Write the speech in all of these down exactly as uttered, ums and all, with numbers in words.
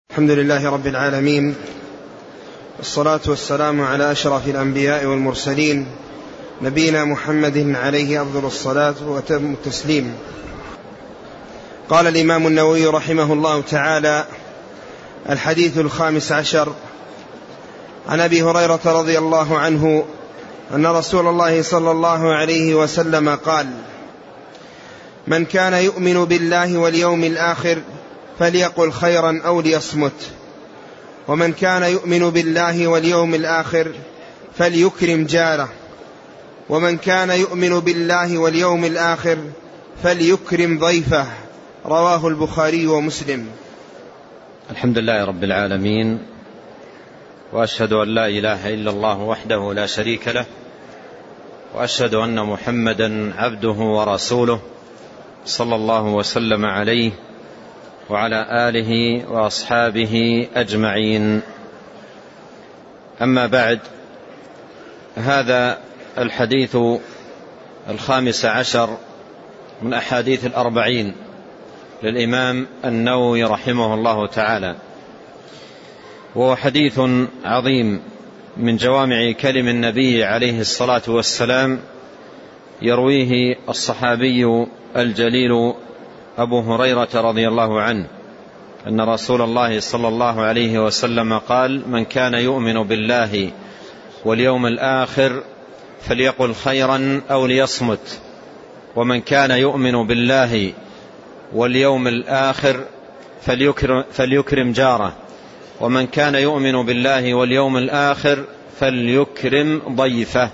الحمد لله رب العالمين، والصلاة والسلام على أشرف الأنبياء والمرسلين، نبينا محمد عليه أفضل الصلاة وأتم التسليم. قال الإمام النووي رحمه الله تعالى: الحديث الخامس عشر، عن أبي هريرة رضي الله عنه أن رسول الله صلى الله عليه وسلم قال: من كان يؤمن بالله واليوم الآخر فليقل خيرا أو ليصمت، ومن كان يؤمن بالله واليوم الآخر فليكرم جاره، ومن كان يؤمن بالله واليوم الآخر فليكرم ضيفه. رواه البخاري ومسلم. الحمد لله رب العالمين، وأشهد أن لا إله إلا الله وحده لا شريك له، وأشهد أن محمدا عبده ورسوله صلى الله وسلم عليه وعلى آله وأصحابه أجمعين. أما بعد، هذا الحديث الخامس عشر من أحاديث الأربعين للإمام النووي رحمه الله تعالى، وهو حديث عظيم من جوامع كلم النبي عليه الصلاة والسلام، يرويه الصحابي الجليل أبو هريرة رضي الله عنه أن رسول الله صلى الله عليه وسلم قال: من كان يؤمن بالله واليوم الآخر فليقل خيرا أو ليصمت، ومن كان يؤمن بالله واليوم الآخر فليكرم, فليكرم جاره، ومن كان يؤمن بالله واليوم الآخر فليكرم ضيفه.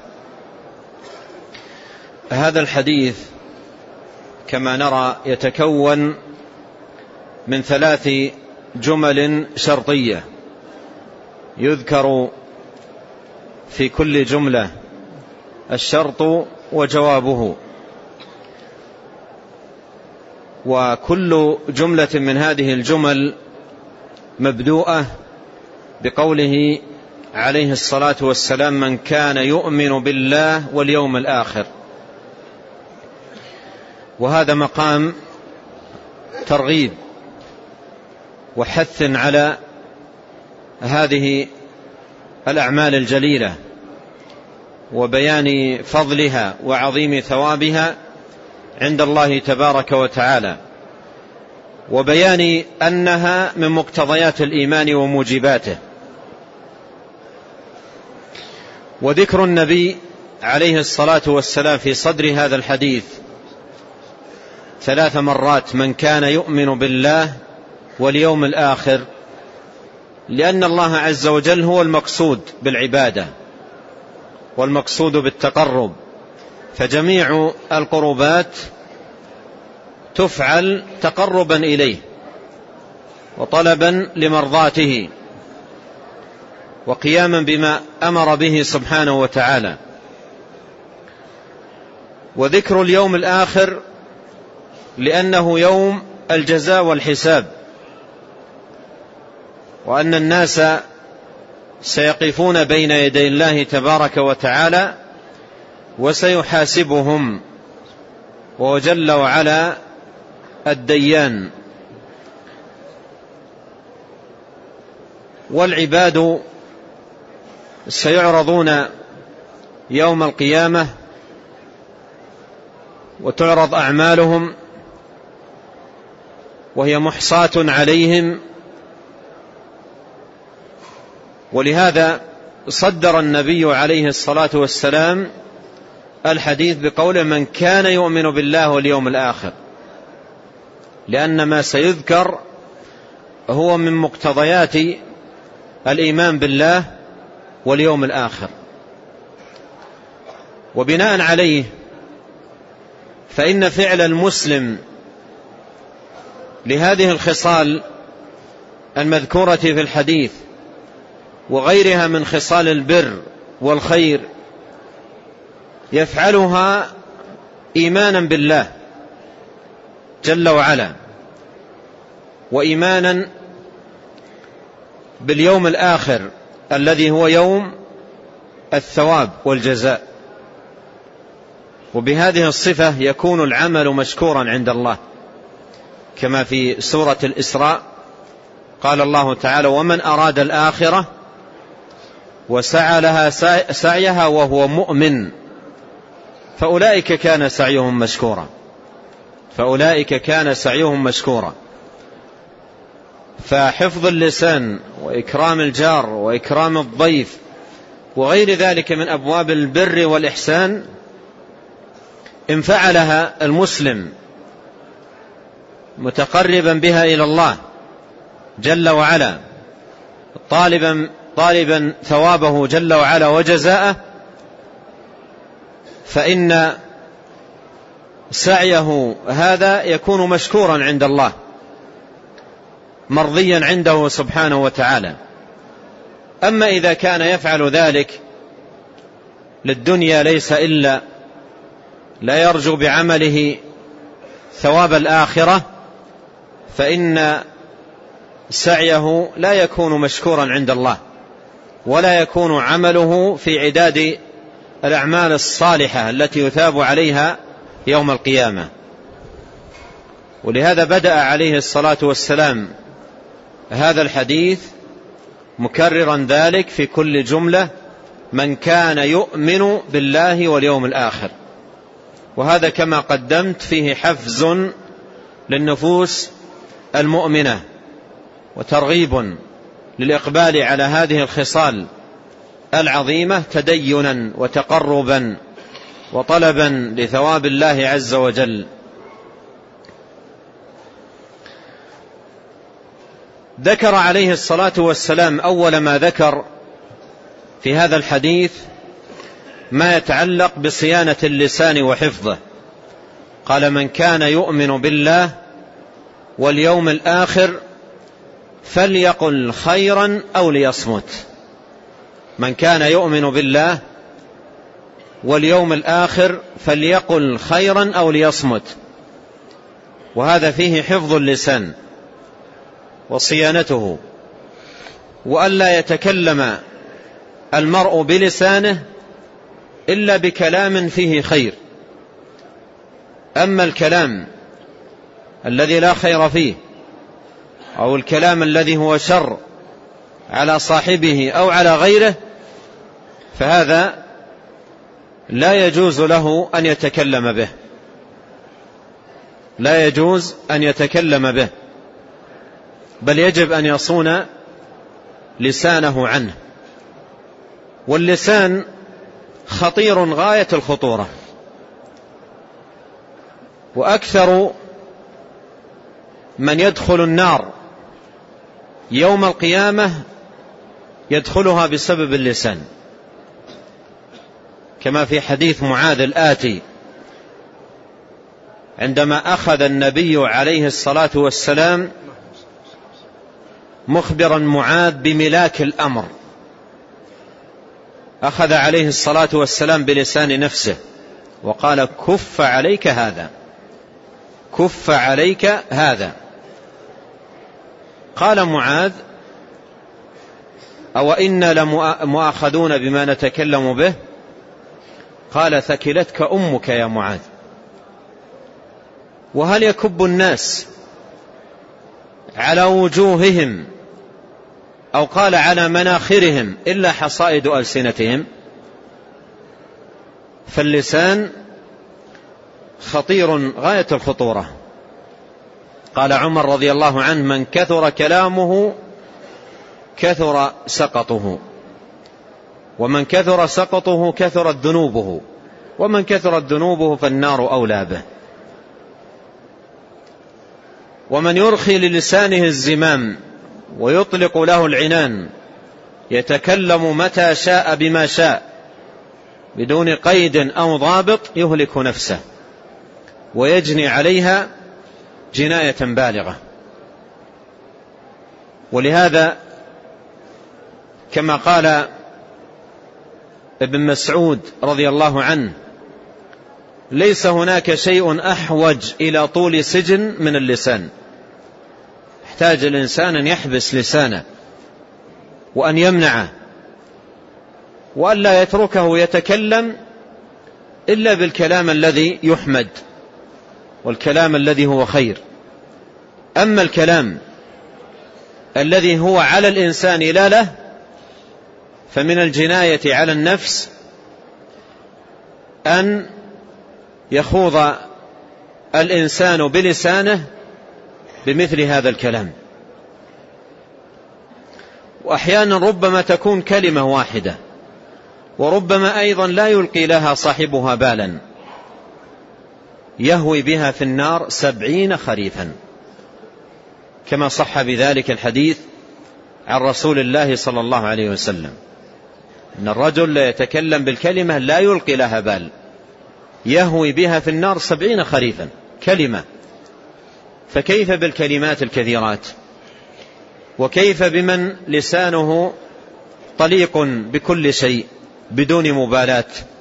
هذا الحديث كما نرى يتكون من ثلاث جمل شرطية، يذكر في كل جملة الشرط وجوابه، وكل جملة من هذه الجمل مبدوءة بقوله عليه الصلاة والسلام: من كان يؤمن بالله واليوم الآخر. وهذا مقام ترغيب وحث على هذه الأعمال الجليلة، وبيان فضلها وعظيم ثوابها عند الله تبارك وتعالى، وبيان أنها من مقتضيات الإيمان وموجباته. وذكر النبي عليه الصلاة والسلام في صدر هذا الحديث ثلاث مرات: من كان يؤمن بالله واليوم الآخر، لأن الله عز وجل هو المقصود بالعبادة والمقصود بالتقرب، فجميع القربات تفعل تقربا إليه وطلبا لمرضاته وقياما بما أمر به سبحانه وتعالى. وذكر اليوم الآخر لأنه يوم الجزاء والحساب، وأن الناس سيقفون بين يدي الله تبارك وتعالى وسيحاسبهم، وجل وعلا الديان. والعباد سيعرضون يوم القيامة وتعرض أعمالهم وهي محصاة عليهم، ولهذا صدر النبي عليه الصلاة والسلام الحديث بقوله: من كان يؤمن بالله واليوم الآخر، لأن ما سيذكر هو من مقتضيات الإيمان بالله واليوم الآخر. وبناء عليه فإن فعل المسلم لهذه الخصال المذكورة في الحديث وغيرها من خصال البر والخير يفعلها إيمانا بالله جل وعلا، وإيمانا باليوم الآخر الذي هو يوم الثواب والجزاء. وبهذه الصفة يكون العمل مشكورا عند الله، كما في سورة الإسراء قال الله تعالى: ومن أراد الآخرة وسعى لها سعيها وهو مؤمن فأولئك كان سعيهم مشكورا فأولئك كان سعيهم مشكورا. فحفظ اللسان وإكرام الجار وإكرام الضيف وغير ذلك من أبواب البر والإحسان إن فعلها المسلم متقربا بها إلى الله جل وعلا طالبا, طالبا ثوابه جل وعلا وجزاءه، فإن سعيه هذا يكون مشكورا عند الله مرضيا عنده سبحانه وتعالى. أما إذا كان يفعل ذلك للدنيا ليس إلا لا يرجو بعمله ثواب الآخرة فإن سعيه لا يكون مشكورا عند الله ولا يكون عمله في عداد الأعمال الصالحة التي يثاب عليها يوم القيامة. ولهذا بدأ عليه الصلاة والسلام هذا الحديث مكررا ذلك في كل جملة: من كان يؤمن بالله واليوم الآخر. وهذا كما قدمت فيه حفز للنفوس المؤمنة وترغيب للإقبال على هذه الخصال العظيمة تدينا وتقربا وطلبا لثواب الله عز وجل. ذكر عليه الصلاة والسلام أول ما ذكر في هذا الحديث ما يتعلق بصيانة اللسان وحفظه. قال: من كان يؤمن بالله واليوم الآخر فليقل خيرا أو ليصمت. من كان يؤمن بالله واليوم الآخر فليقل خيرا أو ليصمت. وهذا فيه حفظ اللسان وصيانته، وألا يتكلم المرء بلسانه إلا بكلام فيه خير. أما الكلام الذي لا خير فيه أو الكلام الذي هو شر على صاحبه أو على غيره فهذا لا يجوز له أن يتكلم به لا يجوز أن يتكلم به بل يجب أن يصون لسانه عنه. واللسان خطير غاية الخطورة، وأكثر من يدخل النار يوم القيامة يدخلها بسبب اللسان، كما في حديث معاذ الآتي عندما أخذ النبي عليه الصلاة والسلام مخبرا معاذ بملاك الأمر، أخذ عليه الصلاة والسلام بلسان نفسه وقال: كف عليك هذا كف عليك هذا. قال معاذ: أو إنا لمؤاخذون بما نتكلم به؟ قال: ثكلتك أمك يا معاذ. وهل يكب الناس على وجوههم أو قال على مناخرهم إلا حصائد ألسنتهم؟ فاللسان خطير غاية الخطورة. قال عمر رضي الله عنه: من كثر كلامه كثر سقطه، ومن كثر سقطه كثرت ذنوبه، ومن كثرت ذنوبه فالنار أولى به. ومن يرخي للسانه الزمام ويطلق له العنان يتكلم متى شاء بما شاء بدون قيد أو ضابط يهلك نفسه ويجني عليها جناية بالغة. ولهذا كما قال ابن مسعود رضي الله عنه: ليس هناك شيء أحوج إلى طول سجن من اللسان. يحتاج الإنسان أن يحبس لسانه وأن يمنعه وأن لا يتركه يتكلم إلا بالكلام الذي يحمد والكلام الذي هو خير. أما الكلام الذي هو على الإنسان لا له، فمن الجناية على النفس أن يخوض الإنسان بلسانه بمثل هذا الكلام. وأحيانا ربما تكون كلمة واحدة، وربما أيضا لا يلقي لها صاحبها بالا، يهوي بها في النار سبعين خريفا، كما صح بذلك الحديث عن رسول الله صلى الله عليه وسلم أن الرجل يتكلم بالكلمة لا يلقي لها بال، يهوي بها في النار سبعين خريفا كلمة. فكيف بالكلمات الكثيرات؟ وكيف بمن لسانه طليق بكل شيء بدون مبالاة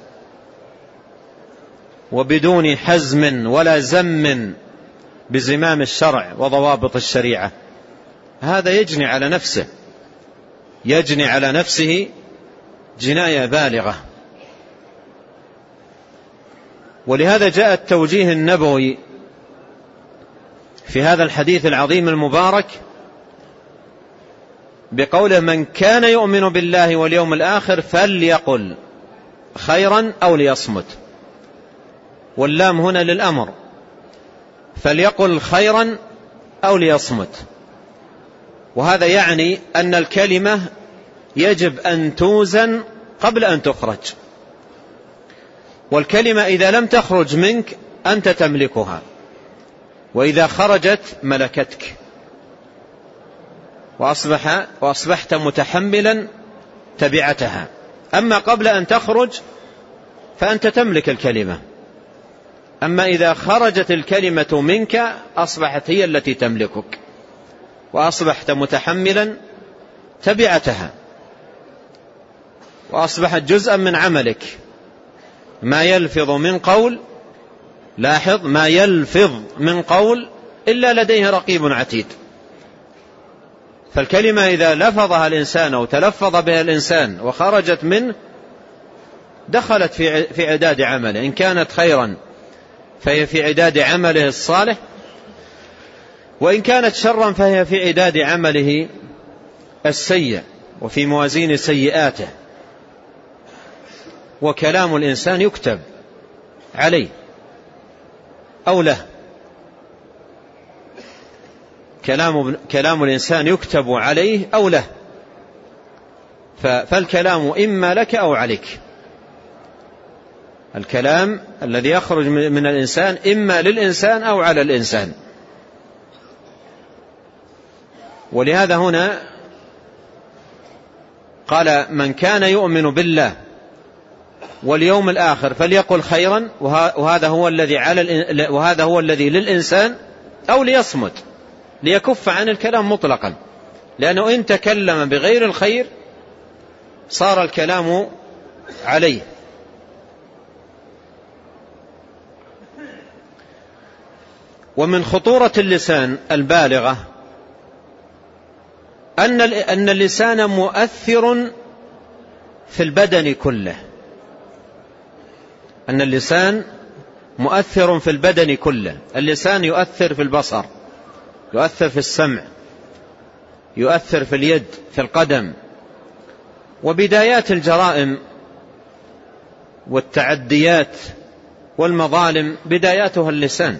وبدون حزم ولا زم بزمام الشرع وضوابط الشريعة؟ هذا يجني على نفسه، يجني على نفسه جناية بالغة. ولهذا جاء التوجيه النبوي في هذا الحديث العظيم المبارك بقوله: من كان يؤمن بالله واليوم الآخر فليقل خيرا أو ليصمت. واللام هنا للأمر، فليقل خيرا أو ليصمت. وهذا يعني أن الكلمة يجب أن توزن قبل أن تخرج، والكلمة إذا لم تخرج منك أنت تملكها، وإذا خرجت ملكتك وأصبح وأصبحت متحملا تبعتها. أما قبل أن تخرج فأنت تملك الكلمة، أما إذا خرجت الكلمة منك أصبحت هي التي تملكك وأصبحت متحملا تبعتها، وأصبحت جزءا من عملك. ما يلفظ من قول، لاحظ، ما يلفظ من قول إلا لديه رقيب عتيد. فالكلمة إذا لفظها الإنسان أو تلفظ بها الإنسان وخرجت منه دخلت في عداد عمله، إن كانت خيرا فهي في عداد عمله الصالح، وإن كانت شرا فهي في عداد عمله السيء وفي موازين سيئاته. وكلام الإنسان يكتب عليه أو له، كلام, كلام الإنسان يكتب عليه أو له، فالكلام إما لك أو عليك. الكلام الذي يخرج من الإنسان إما للإنسان أو على الإنسان. ولهذا هنا قال: من كان يؤمن بالله واليوم الآخر فليقل خيرا، وهذا هو الذي على وهذا هو الذي للإنسان، أو ليصمت، ليكف عن الكلام مطلقا، لأنه إن تكلم بغير الخير صار الكلام عليه. ومن خطورة اللسان البالغة أن أن اللسان مؤثر في البدن كله، أن اللسان مؤثر في البدن كله. اللسان يؤثر في البصر، يؤثر في السمع، يؤثر في اليد، في القدم. وبدايات الجرائم والتعديات والمظالم بداياتها اللسان.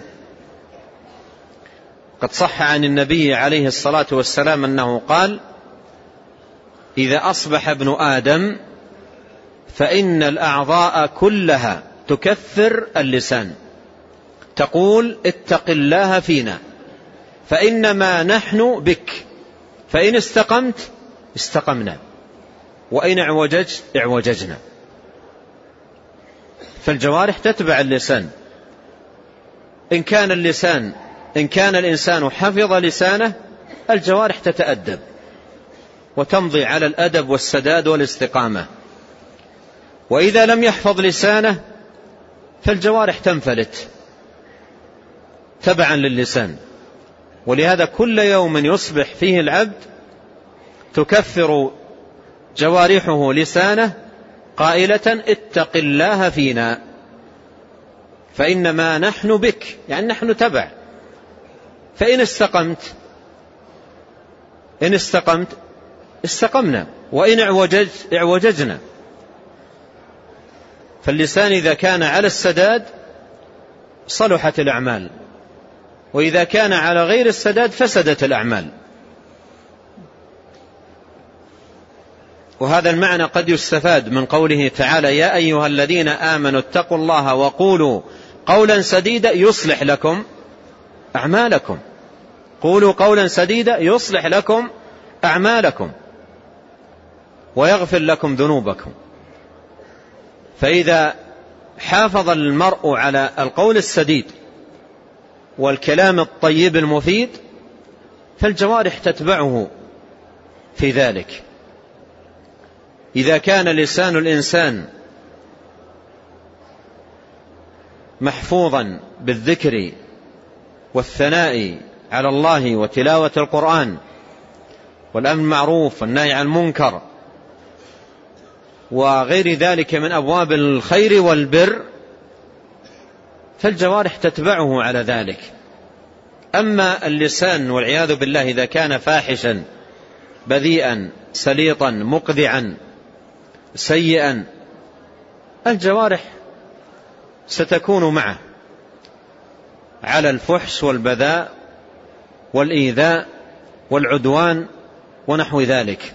قد صح عن النبي عليه الصلاة والسلام أنه قال: إذا أصبح ابن آدم فإن الأعضاء كلها تكفر اللسان، تقول: اتق الله فينا فإنما نحن بك، فإن استقمت استقمنا، وإن اعوججت اعوججنا. فالجوارح تتبع اللسان. إن كان اللسان إن كان الإنسان حفظ لسانه الجوارح تتأدب وتمضي على الأدب والسداد والاستقامة. وإذا لم يحفظ لسانه فالجوارح تنفلت تبعا للسان. ولهذا كل يوم يصبح فيه العبد تكفر جوارحه لسانه قائلة: اتق الله فينا فإنما نحن بك، يعني نحن تبع. فإن استقمت إن استقمت استقمنا، وإن اعوججت اعوججنا. فاللسان إذا كان على السداد صلحت الأعمال، وإذا كان على غير السداد فسدت الأعمال. وهذا المعنى قد يستفاد من قوله تعالى: يا أيها الذين آمنوا اتقوا الله وقولوا قولا سديدا يصلح لكم أعمالكم. قولوا قولا سديدا يصلح لكم أعمالكم ويغفر لكم ذنوبكم. فإذا حافظ المرء على القول السديد والكلام الطيب المفيد فالجوارح تتبعه في ذلك. إذا كان لسان الإنسان محفوظا بالذكر والثناء على الله وتلاوة القرآن والأمر بالمعروف والنهي عن المنكر وغير ذلك من أبواب الخير والبر فالجوارح تتبعه على ذلك. أما اللسان والعياذ بالله إذا كان فاحشا بذيئا سليطا مقذعا سيئا الجوارح ستكون معه على الفحش والبذاء والإيذاء والعدوان ونحو ذلك.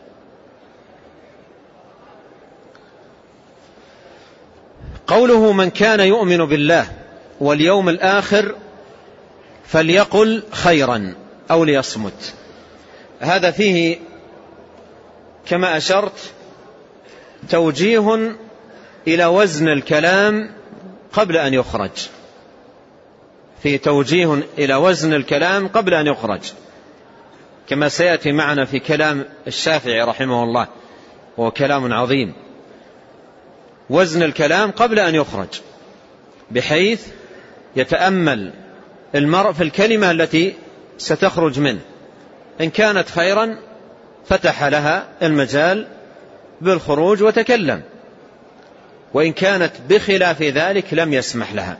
قوله: من كان يؤمن بالله واليوم الآخر فليقل خيرا أو ليصمت. هذا فيه كما أشرت توجيه إلى وزن الكلام قبل أن يخرج، في توجيه إلى وزن الكلام قبل أن يخرج، كما سيأتي معنا في كلام الشافعي رحمه الله، وهو كلام عظيم. وزن الكلام قبل أن يخرج بحيث يتأمل المرء في الكلمة التي ستخرج منه، إن كانت خيرا فتح لها المجال بالخروج وتكلم، وإن كانت بخلاف ذلك لم يسمح لها،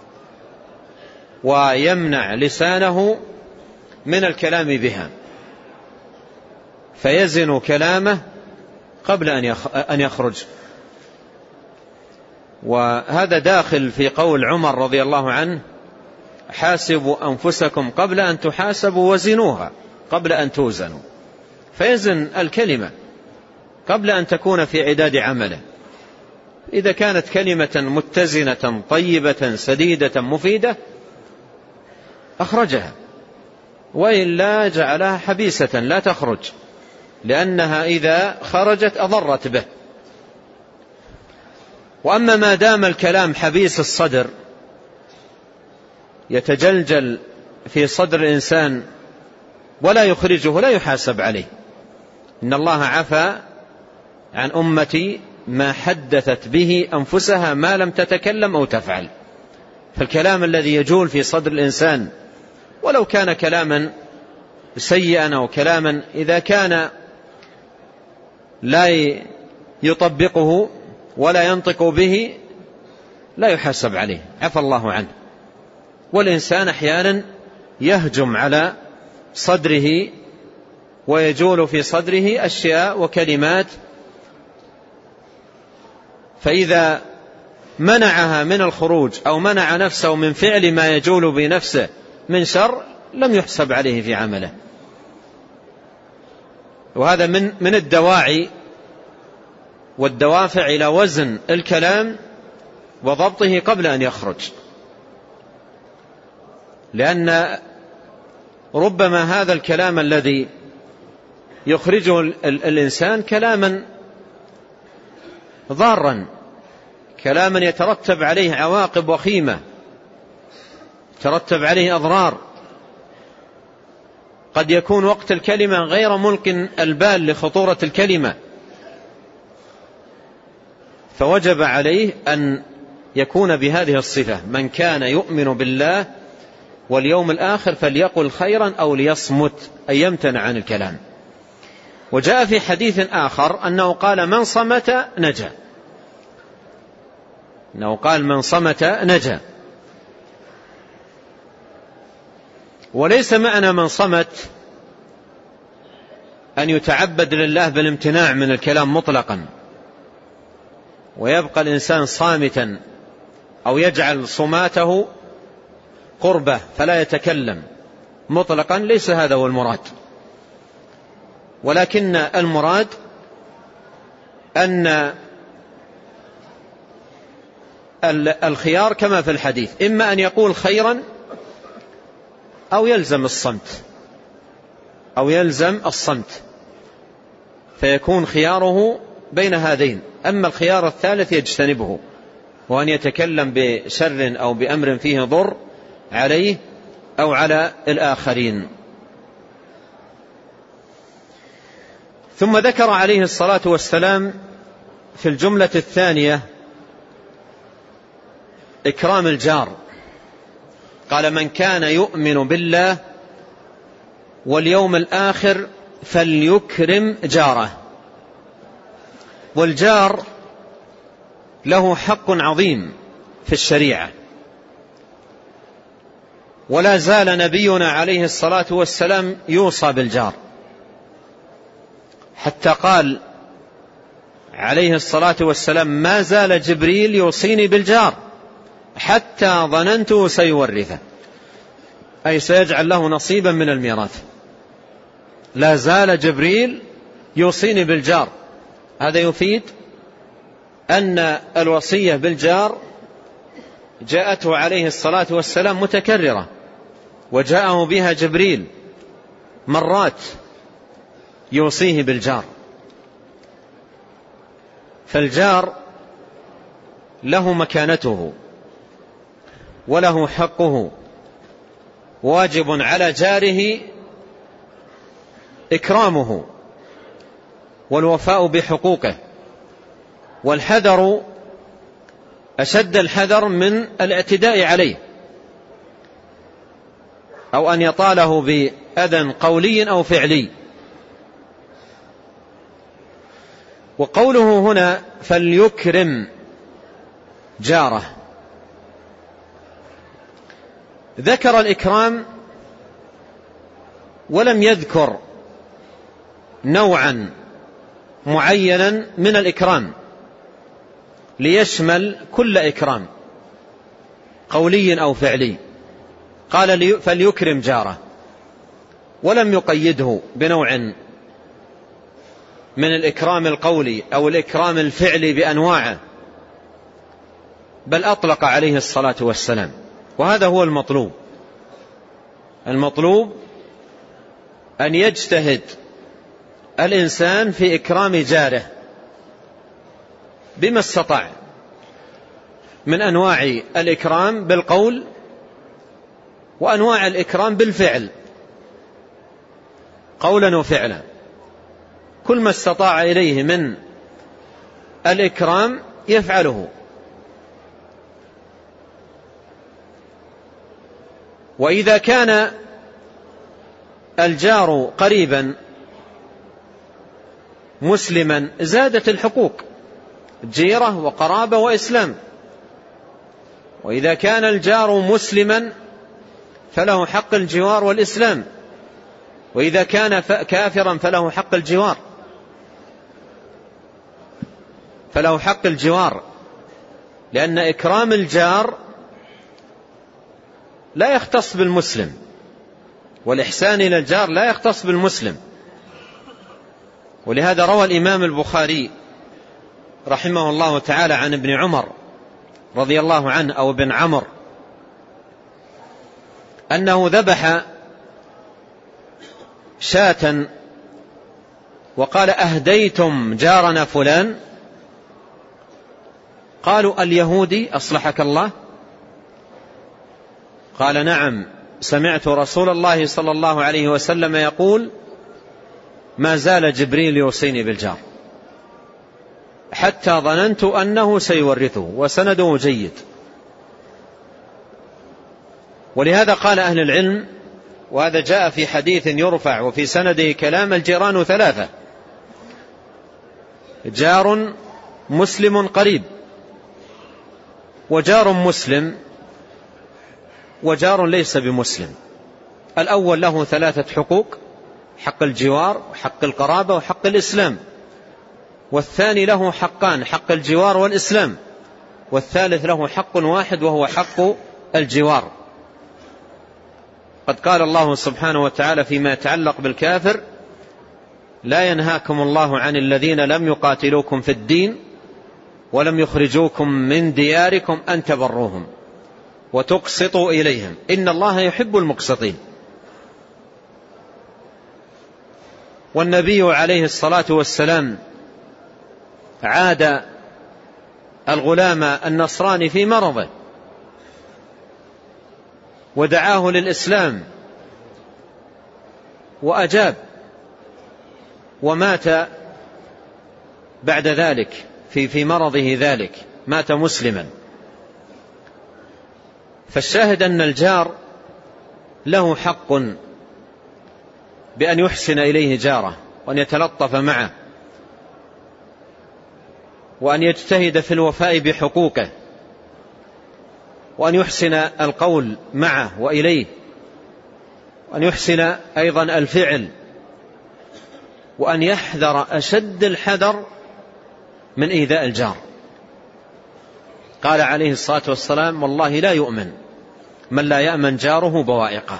ويمنع لسانه من الكلام بها، فيزن كلامه قبل أن يخرج. وهذا داخل في قول عمر رضي الله عنه: حاسبوا أنفسكم قبل أن تحاسبوا وزنوها قبل أن توزنوا. فيزن الكلمة قبل أن تكون في عداد عمله. إذا كانت كلمة متزنة طيبة سديدة مفيدة أخرجها، وإلا جعلها حبيسة لا تخرج، لأنها إذا خرجت أضرت به. وأما ما دام الكلام حبيس الصدر يتجلجل في صدر الإنسان ولا يخرجه لا يحاسب عليه. إن الله عفى عن أمتي ما حدثت به أنفسها ما لم تتكلم أو تفعل. فالكلام الذي يجول في صدر الإنسان ولو كان كلاما سيئا أو كلاما إذا كان لا يطبقه ولا ينطق به لا يحاسب عليه، عفى الله عنه. والإنسان أحيانا يهجم على صدره ويجول في صدره أشياء وكلمات، فإذا منعها من الخروج أو منع نفسه من فعل ما يجول بنفسه من شر لم يحسب عليه في عمله. وهذا من من الدواعي والدوافع إلى وزن الكلام وضبطه قبل أن يخرج، لأن ربما هذا الكلام الذي يخرجه الإنسان كلاما ضارا، كلاما يترتب عليه عواقب وخيمة، يترتب عليه أضرار. قد يكون وقت الكلمة غير ملق البال لخطورة الكلمة، فوجب عليه أن يكون بهذه الصفة: من كان يؤمن بالله واليوم الآخر فليقل خيرا أو ليصمت، أي يمتنع عن الكلام. وجاء في حديث آخر أنه قال: من صمت نجا، أنه قال: من صمت نجا. وليس معنى من صمت أن يتعبد لله بالامتناع من الكلام مطلقا، ويبقى الإنسان صامتا، أو يجعل صماته قربة فلا يتكلم مطلقا، ليس هذا هو المراد. ولكن المراد أن الخيار كما في الحديث، إما أن يقول خيرا أو يلزم الصمت أو يلزم الصمت فيكون خياره بين هذين. أما الخيار الثالث يجتنبه، وأن يتكلم بشر أو بأمر فيه ضر عليه أو على الآخرين. ثم ذكر عليه الصلاة والسلام في الجملة الثانية إكرام الجار، قال: من كان يؤمن بالله واليوم الآخر فليكرم جاره. والجار له حق عظيم في الشريعة، ولا زال نبينا عليه الصلاة والسلام يوصى بالجار، حتى قال عليه الصلاة والسلام: ما زال جبريل يوصيني بالجار حتى ظننته سيورثه، أي سيجعل له نصيبا من الميراث. لا زال جبريل يوصيني بالجار. هذا يفيد أن الوصية بالجار جاءته عليه الصلاة والسلام متكررة، وجاءه بها جبريل مرات يوصيه بالجار. فالجار له مكانته وله حقه، واجب على جاره إكرامه والوفاء بحقوقه، والحذر أشد الحذر من الاعتداء عليه أو أن يطاله بأذى قولي أو فعلي. وقوله هنا فليكرم جاره، ذكر الإكرام ولم يذكر نوعا معينا من الإكرام ليشمل كل إكرام قولي أو فعلي. قال فليكرم جاره، ولم يقيده بنوع من الإكرام القولي أو الإكرام الفعلي بأنواعه، بل أطلق عليه الصلاة والسلام. وهذا هو المطلوب. المطلوب أن يجتهد الإنسان في إكرام جاره بما استطاع من أنواع الإكرام بالقول وأنواع الإكرام بالفعل، قولا وفعلا. كل ما استطاع إليه من الإكرام يفعله. وإذا كان الجار قريبا مسلما زادت الحقوق، جيرة وقرابة وإسلام. وإذا كان الجار مسلما فله حق الجوار والإسلام، وإذا كان كافرا فله حق الجوار فله حق الجوار لأن إكرام الجار لا يختص بالمسلم، والإحسان إلى الجار لا يختص بالمسلم. ولهذا روى الإمام البخاري رحمه الله تعالى عن ابن عمر رضي الله عنه أو ابن عمر أنه ذبح شاة وقال: أهديتم جارنا فلان؟ قالوا: اليهودي أصلحك الله؟ قال: نعم، سمعت رسول الله صلى الله عليه وسلم يقول: ما زال جبريل يوصيني بالجار حتى ظننت أنه سيورثه. وسنده جيد. ولهذا قال أهل العلم، وهذا جاء في حديث يرفع وفي سنده كلام: الجيران ثلاثة: جار مسلم قريب، وجار مسلم، وجار ليس بمسلم. الأول له ثلاثة حقوق: حق الجوار وحق القرابة وحق الإسلام، والثاني له حقان، حق الجوار والإسلام، والثالث له حق واحد وهو حق الجوار. قد قال الله سبحانه وتعالى فيما يتعلق بالكافر: لا ينهاكم الله عن الذين لم يقاتلوكم في الدين ولم يخرجوكم من دياركم أن تبروهم وتقسطوا إليهم إن الله يحب المقسطين. والنبي عليه الصلاة والسلام عاد الغلام النصراني في مرضه ودعاه للإسلام وأجاب، ومات بعد ذلك في في مرضه ذلك، مات مسلما. فالشاهد أن الجار له حق بأن يحسن إليه جاره، وأن يتلطف معه، وأن يجتهد في الوفاء بحقوقه، وأن يحسن القول معه وإليه، وأن يحسن أيضا الفعل، وأن يحذر أشد الحذر من إيذاء الجار. قال عليه الصلاة والسلام: والله لا يؤمن من لا يأمن جاره بوائقه.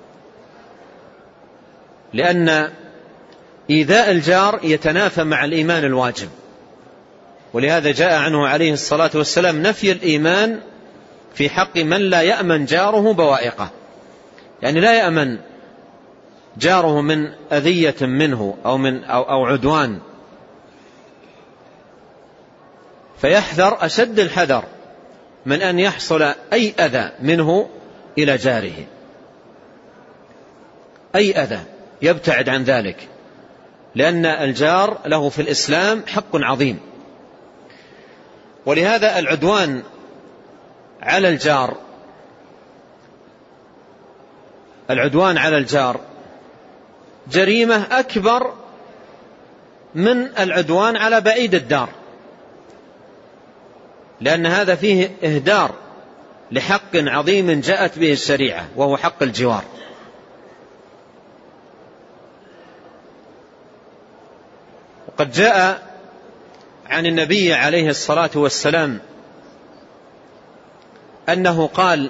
لأن إيذاء الجار يتنافى مع الإيمان الواجب، ولهذا جاء عنه عليه الصلاة والسلام نفي الإيمان في حق من لا يأمن جاره بوائقه، يعني لا يأمن جاره من أذية منه أو, من أو, أو عدوان، فيحذر أشد الحذر من أن يحصل أي أذى منه إلى جاره، أي أذى يبتعد عن ذلك، لأن الجار له في الإسلام حق عظيم. ولهذا العدوان على الجار العدوان على الجار جريمة أكبر من العدوان على بعيد الدار، لأن هذا فيه إهدار لحق عظيم جاءت به الشريعة، وهو حق الجوار. وقد جاء عن النبي عليه الصلاة والسلام أنه قال: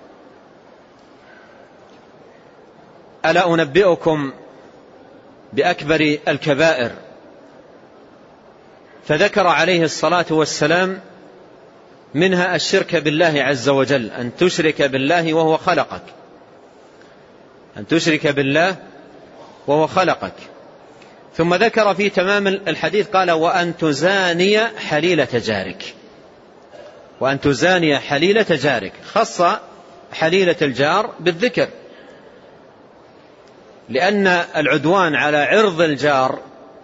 ألا أنبئكم بأكبر الكبائر؟ فذكر عليه الصلاة والسلام منها الشرك بالله عز وجل، أن تشرك بالله وهو خلقك، أن تشرك بالله وهو خلقك. ثم ذكر في تمام الحديث قال: وأن تزاني حليلة جارك، وأن تزاني حليلة جارك، خص حليلة الجار بالذكر، لأن العدوان على عرض الجار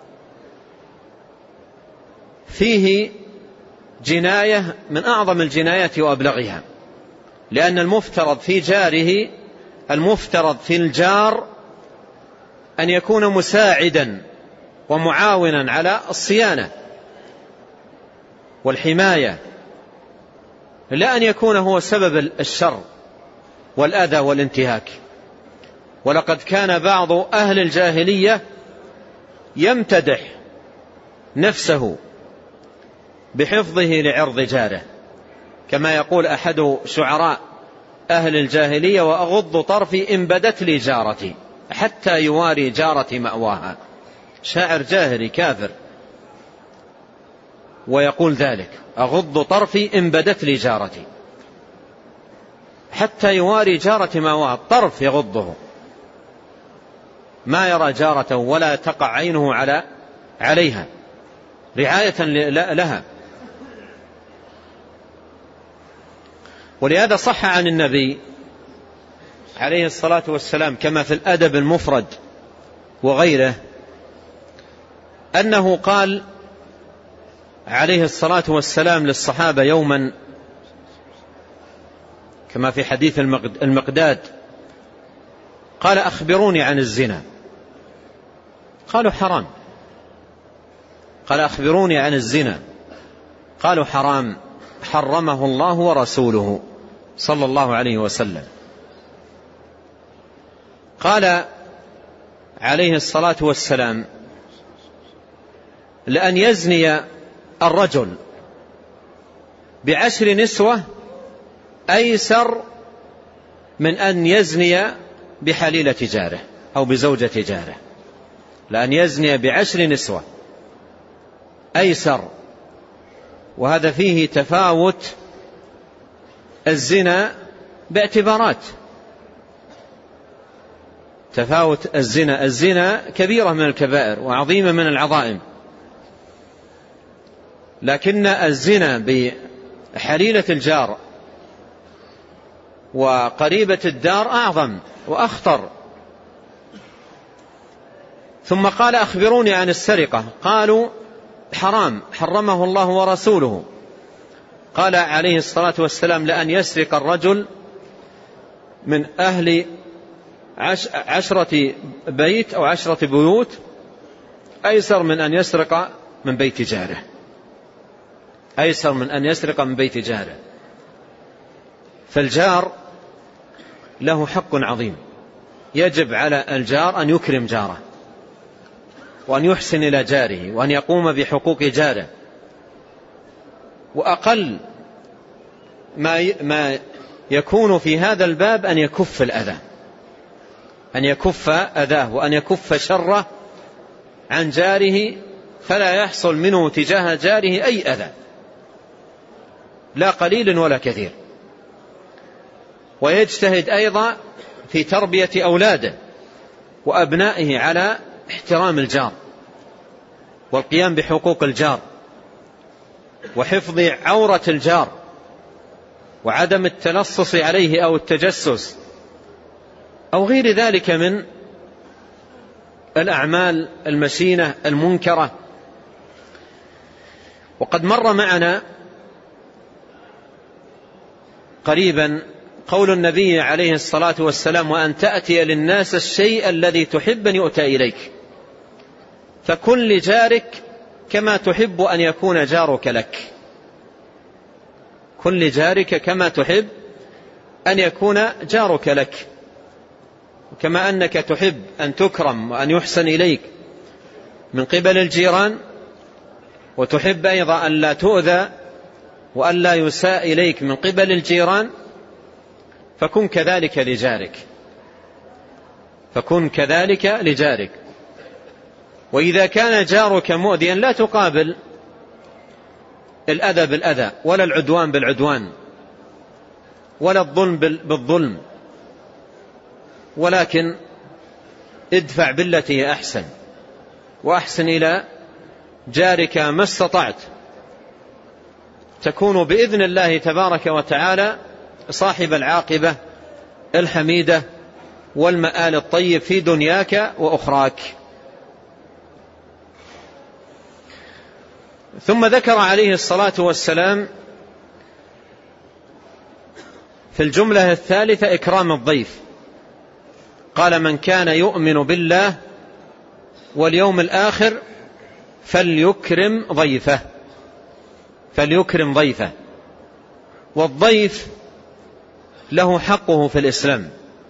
فيه جناية من أعظم الجنايات وأبلغها، لأن المفترض في جاره المفترض في الجار أن يكون مساعدا ومعاونا على الصيانة والحماية، لا أن يكون هو سبب الشر والأذى والانتهاك. ولقد كان بعض أهل الجاهلية يمتدح نفسه بحفظه لعرض جاره، كما يقول أحد شعراء أهل الجاهلية: وأغض طرفي إن بدت لي جارتي حتى يواري جارتي مأواها. شاعر جاهلي كافر ويقول ذلك: أغض طرفي إن بدت لي جارتي حتى يواري جارتي مأواها. الطرف يغضه، ما يرى جارته ولا تقع عينه على عليها رعاية لها. ولهذا صح عن النبي عليه الصلاة والسلام كما في الأدب المفرد وغيره أنه قال عليه الصلاة والسلام للصحابة يوما كما في حديث المقداد، قال: أخبروني عن الزنا. قالوا: حرام. قال: أخبروني عن الزنا. قالوا: حرام، حرمه الله ورسوله صلى الله عليه وسلم. قال عليه الصلاة والسلام لأن يزني الرجل بعشر نسوة أيسر من أن يزني بحليلة جاره أو بزوجة جاره. لأن يزني بعشر نسوة أيسر، وهذا فيه تفاوت الزنا باعتبارات. تفاوت الزنا الزنا كبيرة من الكبائر وعظيمة من العظائم، لكن الزنا بحليلة الجار وقريبة الدار أعظم وأخطر. ثم قال أخبروني عن السرقة، قالوا حرام حرمه الله ورسوله. قال عليه الصلاة والسلام لأن يسرق الرجل من أهل عشرة بيت أو عشرة بيوت أيسر من أن يسرق من بيت جاره، أيسر من أن يسرق من بيت جاره. فالجار له حق عظيم، يجب على الجار أن يكرم جاره وأن يحسن إلى جاره وأن يقوم بحقوق جاره. وأقل ما يكون في هذا الباب أن يكف الأذى، أن يكف أذاه وأن يكف شره عن جاره، فلا يحصل منه تجاه جاره أي أذى لا قليل ولا كثير. ويجتهد أيضا في تربية أولاده وأبنائه على احترام الجار والقيام بحقوق الجار وحفظ عورة الجار وعدم التلصص عليه أو التجسس أو غير ذلك من الأعمال المشينة المنكرة. وقد مر معنا قريبا قول النبي عليه الصلاة والسلام وأن تأتي للناس الشيء الذي تحب أن يؤتى إليك، فكن لجارك كما تحب أن يكون جارك لك. كن لجارك كما تحب أن يكون جارك لك، كما أنك تحب أن تكرم وأن يحسن إليك من قبل الجيران، وتحب أيضا أن لا تؤذى وأن لا يساء إليك من قبل الجيران، فكن كذلك لجارك فكن كذلك لجارك. وإذا كان جارك مؤذيا لا تقابل الأذى بالأذى ولا العدوان بالعدوان ولا الظلم بالظلم، ولكن ادفع بالتي هي أحسن وأحسن إلى جارك ما استطعت، تكون بإذن الله تبارك وتعالى صاحب العاقبة الحميدة والمآل الطيب في دنياك وأخراك. ثم ذكر عليه الصلاة والسلام في الجملة الثالثة إكرام الضيف، قال من كان يؤمن بالله واليوم الآخر فليكرم ضيفه فليكرم ضيفه. والضيف له حقه في الإسلام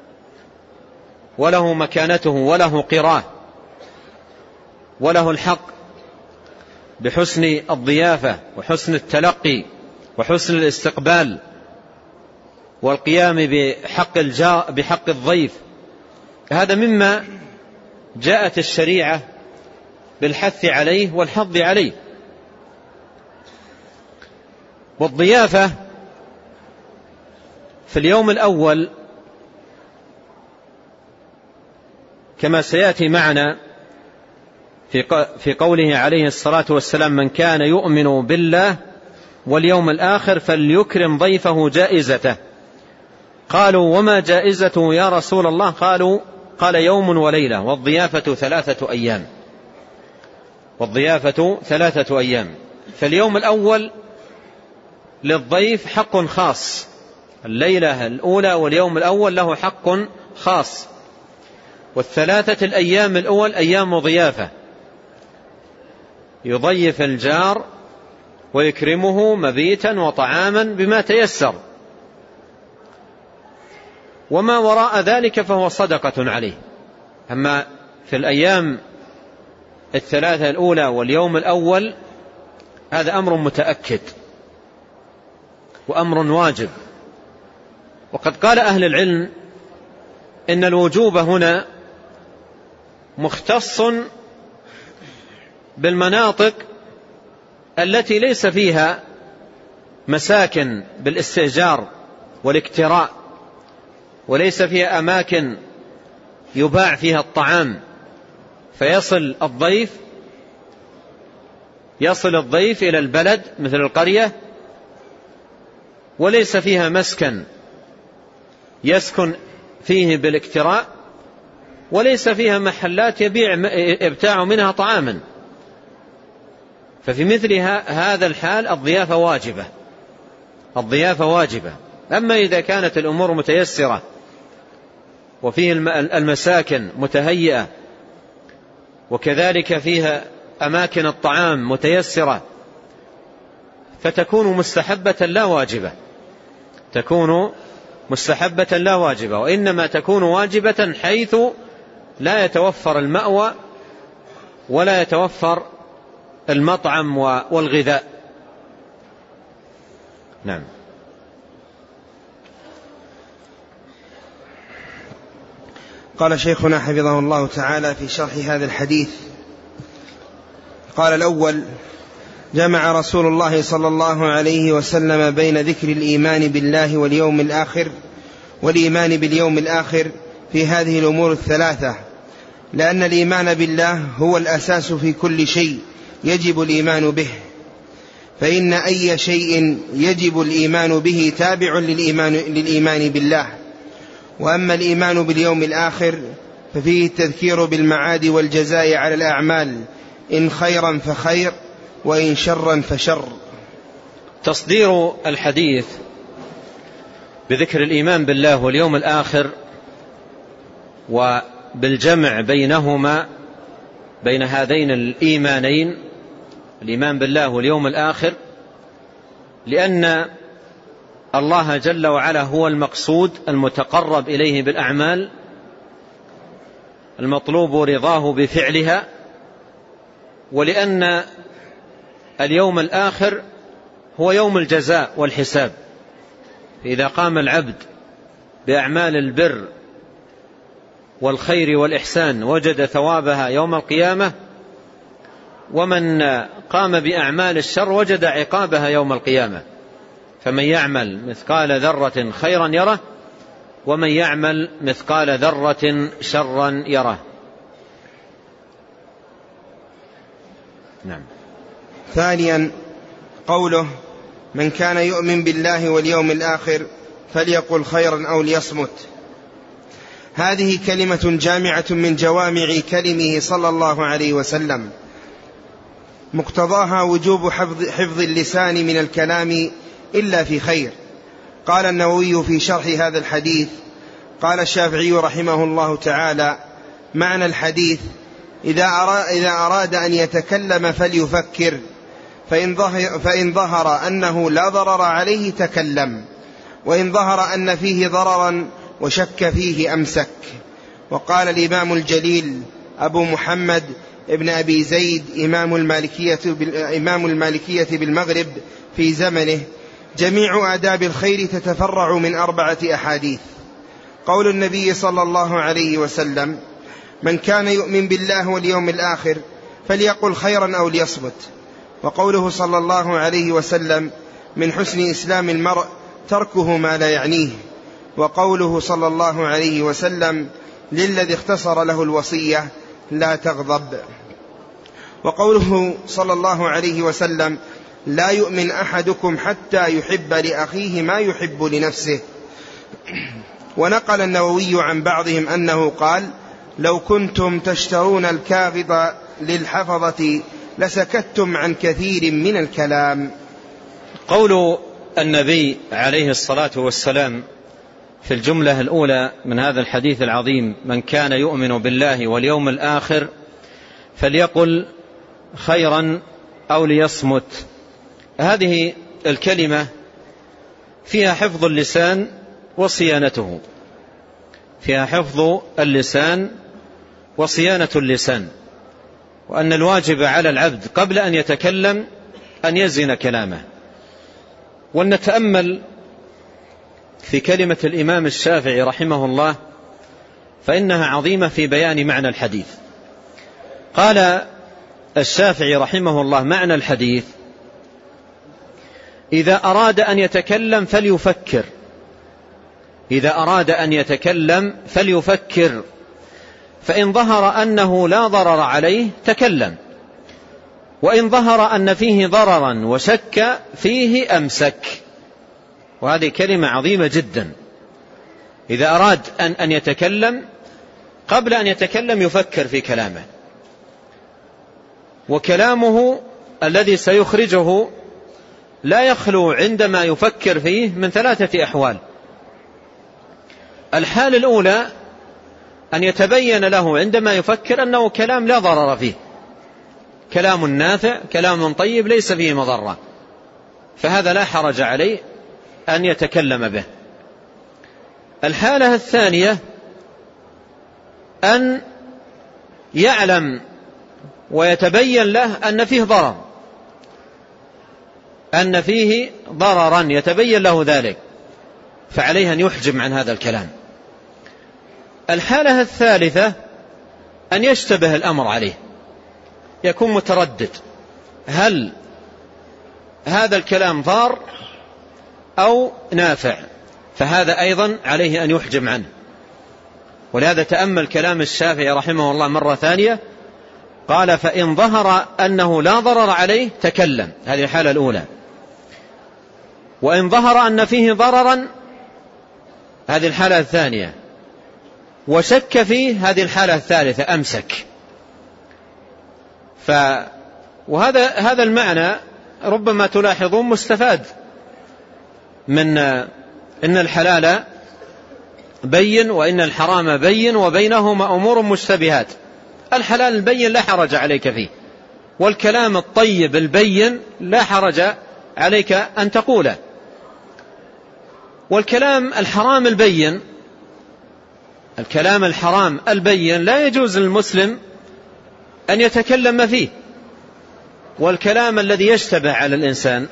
وله مكانته وله قراه وله الحق بحسن الضيافة وحسن التلقي وحسن الاستقبال والقيام بحق الجار بحق الضيف. هذا مما جاءت الشريعة بالحث عليه والحض عليه. والضيافة في اليوم الأول كما سيأتي معنا في قوله عليه الصلاة والسلام من كان يؤمن بالله واليوم الآخر فليكرم ضيفه جائزته. قالوا وما جائزته يا رسول الله؟ قالوا قال يوم وليلة والضيافة ثلاثة أيام والضيافة ثلاثة أيام. فاليوم الأول للضيف حق خاص، الليلة الأولى واليوم الأول له حق خاص، والثلاثة الأيام الأول أيام ضيافة يضيف الجار ويكرمه مبيتا وطعاما بما تيسر، وما وراء ذلك فهو صدقة عليه. أما في الأيام الثلاثة الأولى واليوم الأول هذا أمر متأكد وأمر واجب. وقد قال أهل العلم إن الوجوب هنا مختص بالمناطق التي ليس فيها مساكن بالاستئجار والاكتراء، وليس فيها أماكن يباع فيها الطعام فيصل الضيف يصل الضيف إلى البلد مثل القرية، وليس فيها مسكن يسكن فيه بالاكتراء، وليس فيها محلات يبيع يبتاع منها طعاما. ففي مثل هذا الحال الضيافة واجبة الضيافة واجبة. أما إذا كانت الأمور متيسرة وفيه المساكن متهيئة وكذلك فيها أماكن الطعام متيسرة فتكون مستحبة لا واجبة تكون مستحبة لا واجبة وإنما تكون واجبة حيث لا يتوفر المأوى ولا يتوفر المطعم والغذاء. نعم. قال شيخنا حفظه الله تعالى في شرح هذا الحديث، قال الأول: جمع رسول الله صلى الله عليه وسلم بين ذكر الإيمان بالله واليوم الآخر والإيمان باليوم الآخر في هذه الأمور الثلاثة، لأن الإيمان بالله هو الأساس في كل شيء يجب الإيمان به، فإن أي شيء يجب الإيمان به تابع للإيمان, للإيمان بالله. وأما الإيمان باليوم الآخر ففيه التذكير بالمعاد والجزاء على الأعمال، إن خيرا فخير وإن شرا فشر. تصدير الحديث بذكر الإيمان بالله واليوم الآخر وبالجمع بينهما بين هذين الإيمانين، الإيمان بالله واليوم الآخر، لأن الله جل وعلا هو المقصود المتقرب إليه بالأعمال، المطلوب رضاه بفعلها، ولأن اليوم الآخر هو يوم الجزاء والحساب. إذا قام العبد بأعمال البر والخير والإحسان وجد ثوابها يوم القيامة، ومن قام بأعمال الشر وجد عقابها يوم القيامة. فمن يعمل مثقال ذرة خيرا يره ومن يعمل مثقال ذرة شرا يره. نعم. ثانيا قوله: من كان يؤمن بالله واليوم الآخر فليقل خيرا أو ليصمت. هذه كلمة جامعة من جوامع كلمه صلى الله عليه وسلم، مقتضاها وجوب حفظ اللسان من الكلام إلا في خير. قال النووي في شرح هذا الحديث: قال الشافعي رحمه الله تعالى: معنى الحديث إذا أراد أن يتكلم فليفكر، فإن ظهر, فإن ظهر أنه لا ضرر عليه تكلم، وإن ظهر أن فيه ضررا وشك فيه أمسك. وقال الإمام الجليل أبو محمد ابن أبي زيد إمام المالكية, إمام المالكية بالمغرب في زمنه: جميع آداب الخير تتفرع من أربعة أحاديث. قول النبي صلى الله عليه وسلم: من كان يؤمن بالله واليوم الآخر فليقل خيرا أو ليصمت. وقوله صلى الله عليه وسلم: من حسن إسلام المرء تركه ما لا يعنيه. وقوله صلى الله عليه وسلم: للذي اختصر له الوصية: لا تغضب. وقوله صلى الله عليه وسلم: لا يؤمن أحدكم حتى يحب لأخيه ما يحب لنفسه. ونقل النووي عن بعضهم أنه قال: لو كنتم تشترون الكاغض للحفظة لسكتتم عن كثير من الكلام. قول النبي عليه الصلاة والسلام في الجملة الأولى من هذا الحديث العظيم: من كان يؤمن بالله واليوم الآخر فليقل خيرا أو ليصمت، هذه الكلمة فيها حفظ اللسان وصيانته، فيها حفظ اللسان وصيانة اللسان، وأن الواجب على العبد قبل أن يتكلم أن يزن كلامه. ولنتأمل في كلمة الإمام الشافعي رحمه الله، فإنها عظيمة في بيان معنى الحديث. قال الشافعي رحمه الله: معنى الحديث: إذا أراد أن يتكلم فليفكر، إذا أراد أن يتكلم فليفكر، فإن ظهر أنه لا ضرر عليه تكلم، وإن ظهر أن فيه ضررا وشك فيه أمسك. وهذه كلمة عظيمة جدا. إذا أراد أن, أن يتكلم قبل أن يتكلم يفكر في كلامه، وكلامه الذي سيخرجه لا يخلو عندما يفكر فيه من ثلاثة أحوال. الحالة الأولى أن يتبين له عندما يفكر أنه كلام لا ضرر فيه، كلام نافع، كلام طيب ليس فيه مضرة، فهذا لا حرج عليه أن يتكلم به. الحالة الثانية أن يعلم ويتبين له أن فيه ضرر، أن فيه ضررا يتبين له ذلك، فعليه أن يحجم عن هذا الكلام. الحالة الثالثة أن يشتبه الأمر عليه، يكون متردد، هل هذا الكلام ضار أو نافع، فهذا أيضا عليه أن يحجم عنه. ولهذا تأمل كلام الشافعي رحمه الله مرة ثانية، قال: فإن ظهر أنه لا ضرر عليه تكلم، هذه الحالة الأولى. وإن ظهر أن فيه ضررا، هذه الحالة الثانية. وشك فيه، هذه الحالة الثالثة، أمسك. ف وهذا هذا المعنى ربما تلاحظون مستفاد من إن الحلال بين وإن الحرام بين وبينهما أمور مشتبهات. الحلال البين لا حرج عليك فيه، والكلام الطيب البين لا حرج عليك أن تقوله. والكلام الحرام البين، الكلام الحرام البين لا يجوز للمسلم أن يتكلم فيه. والكلام الذي يشتبه على الإنسان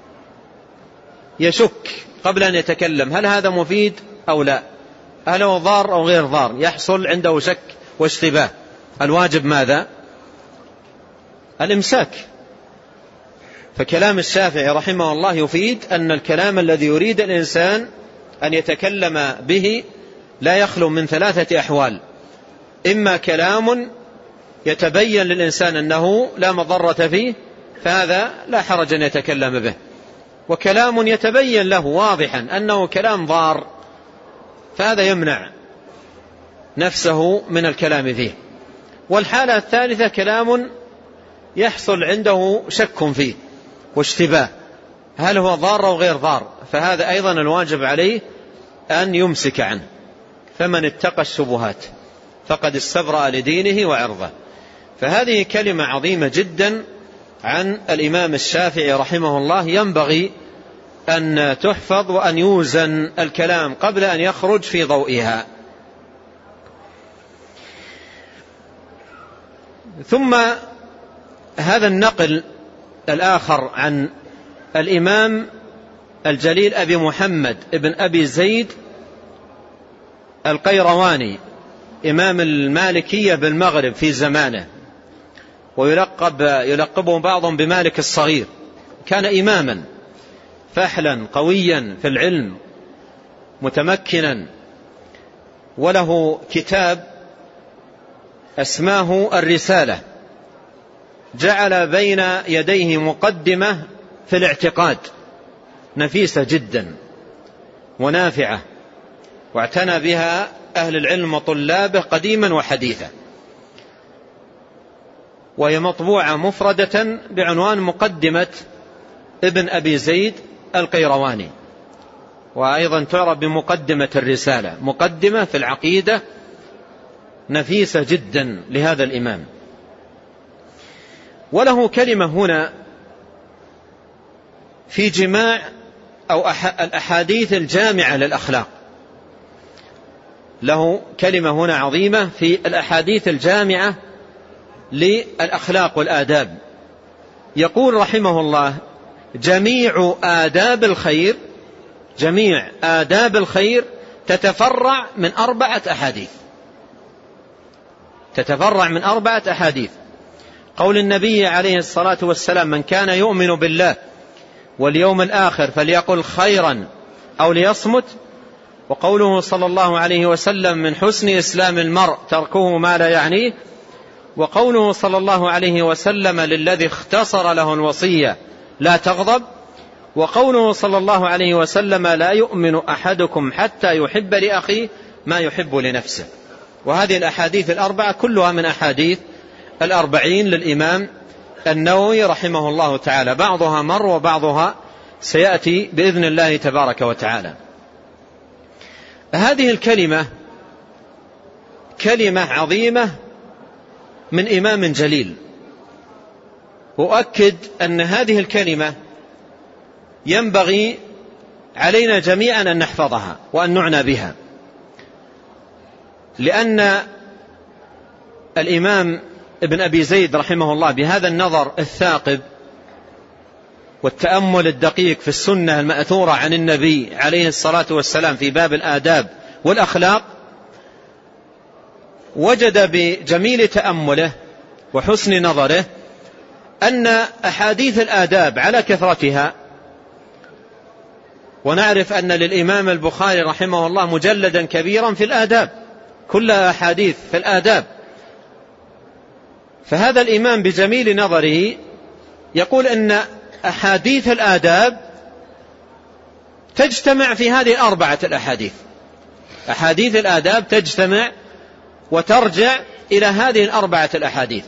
يشك قبل أن يتكلم، هل هذا مفيد أو لا، هل هو ضار أو غير ضار، يحصل عنده شك واشتباه. الواجب ماذا؟ الإمساك. فكلام الشافعي رحمه الله يفيد أن الكلام الذي يريد الإنسان أن يتكلم به لا يخلو من ثلاثة أحوال: إما كلام يتبين للإنسان أنه لا مضرة فيه، فهذا لا حرج أن يتكلم به، وكلام يتبين له واضحا أنه كلام ضار، فهذا يمنع نفسه من الكلام فيه. والحالة الثالثة كلام يحصل عنده شك فيه واشتباه، هل هو ضار أو غير ضار، فهذا أيضا الواجب عليه أن يمسك عنه. فمن اتقى الشبهات فقد استبرأ لدينه وعرضه. فهذه كلمة عظيمة جدا عن الإمام الشافعي رحمه الله، ينبغي أن تحفظ وأن يوزن الكلام قبل أن يخرج في ضوئها. ثم هذا النقل الآخر عن الإمام الجليل أبي محمد ابن أبي زيد القيرواني، إمام المالكية بالمغرب في زمانه، ويلقب يلقبه بعضهم بمالك الصغير. كان إماما فحلا قويا في العلم متمكنا، وله كتاب اسماه الرسالة، جعل بين يديه مقدمة في الاعتقاد نفيسة جدا ونافعة، واعتنى بها أهل العلم وطلابه قديما وحديثا، وهي مطبوعة مفردة بعنوان مقدمة ابن أبي زيد القيرواني، وأيضا تعرف بمقدمة الرسالة، مقدمة في العقيدة نفيسة جدا لهذا الإمام. وله كلمة هنا في جماع أو الأحاديث الجامعة للأخلاق، له كلمة هنا عظيمة في الأحاديث الجامعة للأخلاق والآداب. يقول رحمه الله: جميع آداب الخير جميع آداب الخير تتفرع من أربعة أحاديث تتفرع من أربعة أحاديث. قول النبي عليه الصلاة والسلام: من كان يؤمن بالله واليوم الآخر فليقل خيرا أو ليصمت. وقوله صلى الله عليه وسلم: من حسن إسلام المرء تركه ما لا يعنيه. وقوله صلى الله عليه وسلم للذي اختصر له الوصية: لا تغضب. وقوله صلى الله عليه وسلم: لا يؤمن أحدكم حتى يحب لأخيه ما يحب لنفسه. وهذه الأحاديث الأربعة كلها من أحاديث الأربعين للإمام النووي رحمه الله تعالى، بعضها مر وبعضها سيأتي بإذن الله تبارك وتعالى. هذه الكلمة كلمة عظيمة من إمام جليل، وأؤكد أن هذه الكلمة ينبغي علينا جميعا أن نحفظها وأن نعنى بها، لأن الإمام ابن أبي زيد رحمه الله بهذا النظر الثاقب والتأمل الدقيق في السنة المأثورة عن النبي عليه الصلاة والسلام في باب الآداب والأخلاق، وجد بجميل تأمله وحسن نظره أن أحاديث الآداب على كثرتها، ونعرف أن للإمام البخاري رحمه الله مجلدا كبيرا في الآداب، كلها أحاديث في الآداب. فهذا الإمام بجميل نظره يقول أن أحاديث الآداب تجتمع في هذه الأربعة الأحاديث. أحاديث الآداب تجتمع وترجع إلى هذه الأربعة الأحاديث،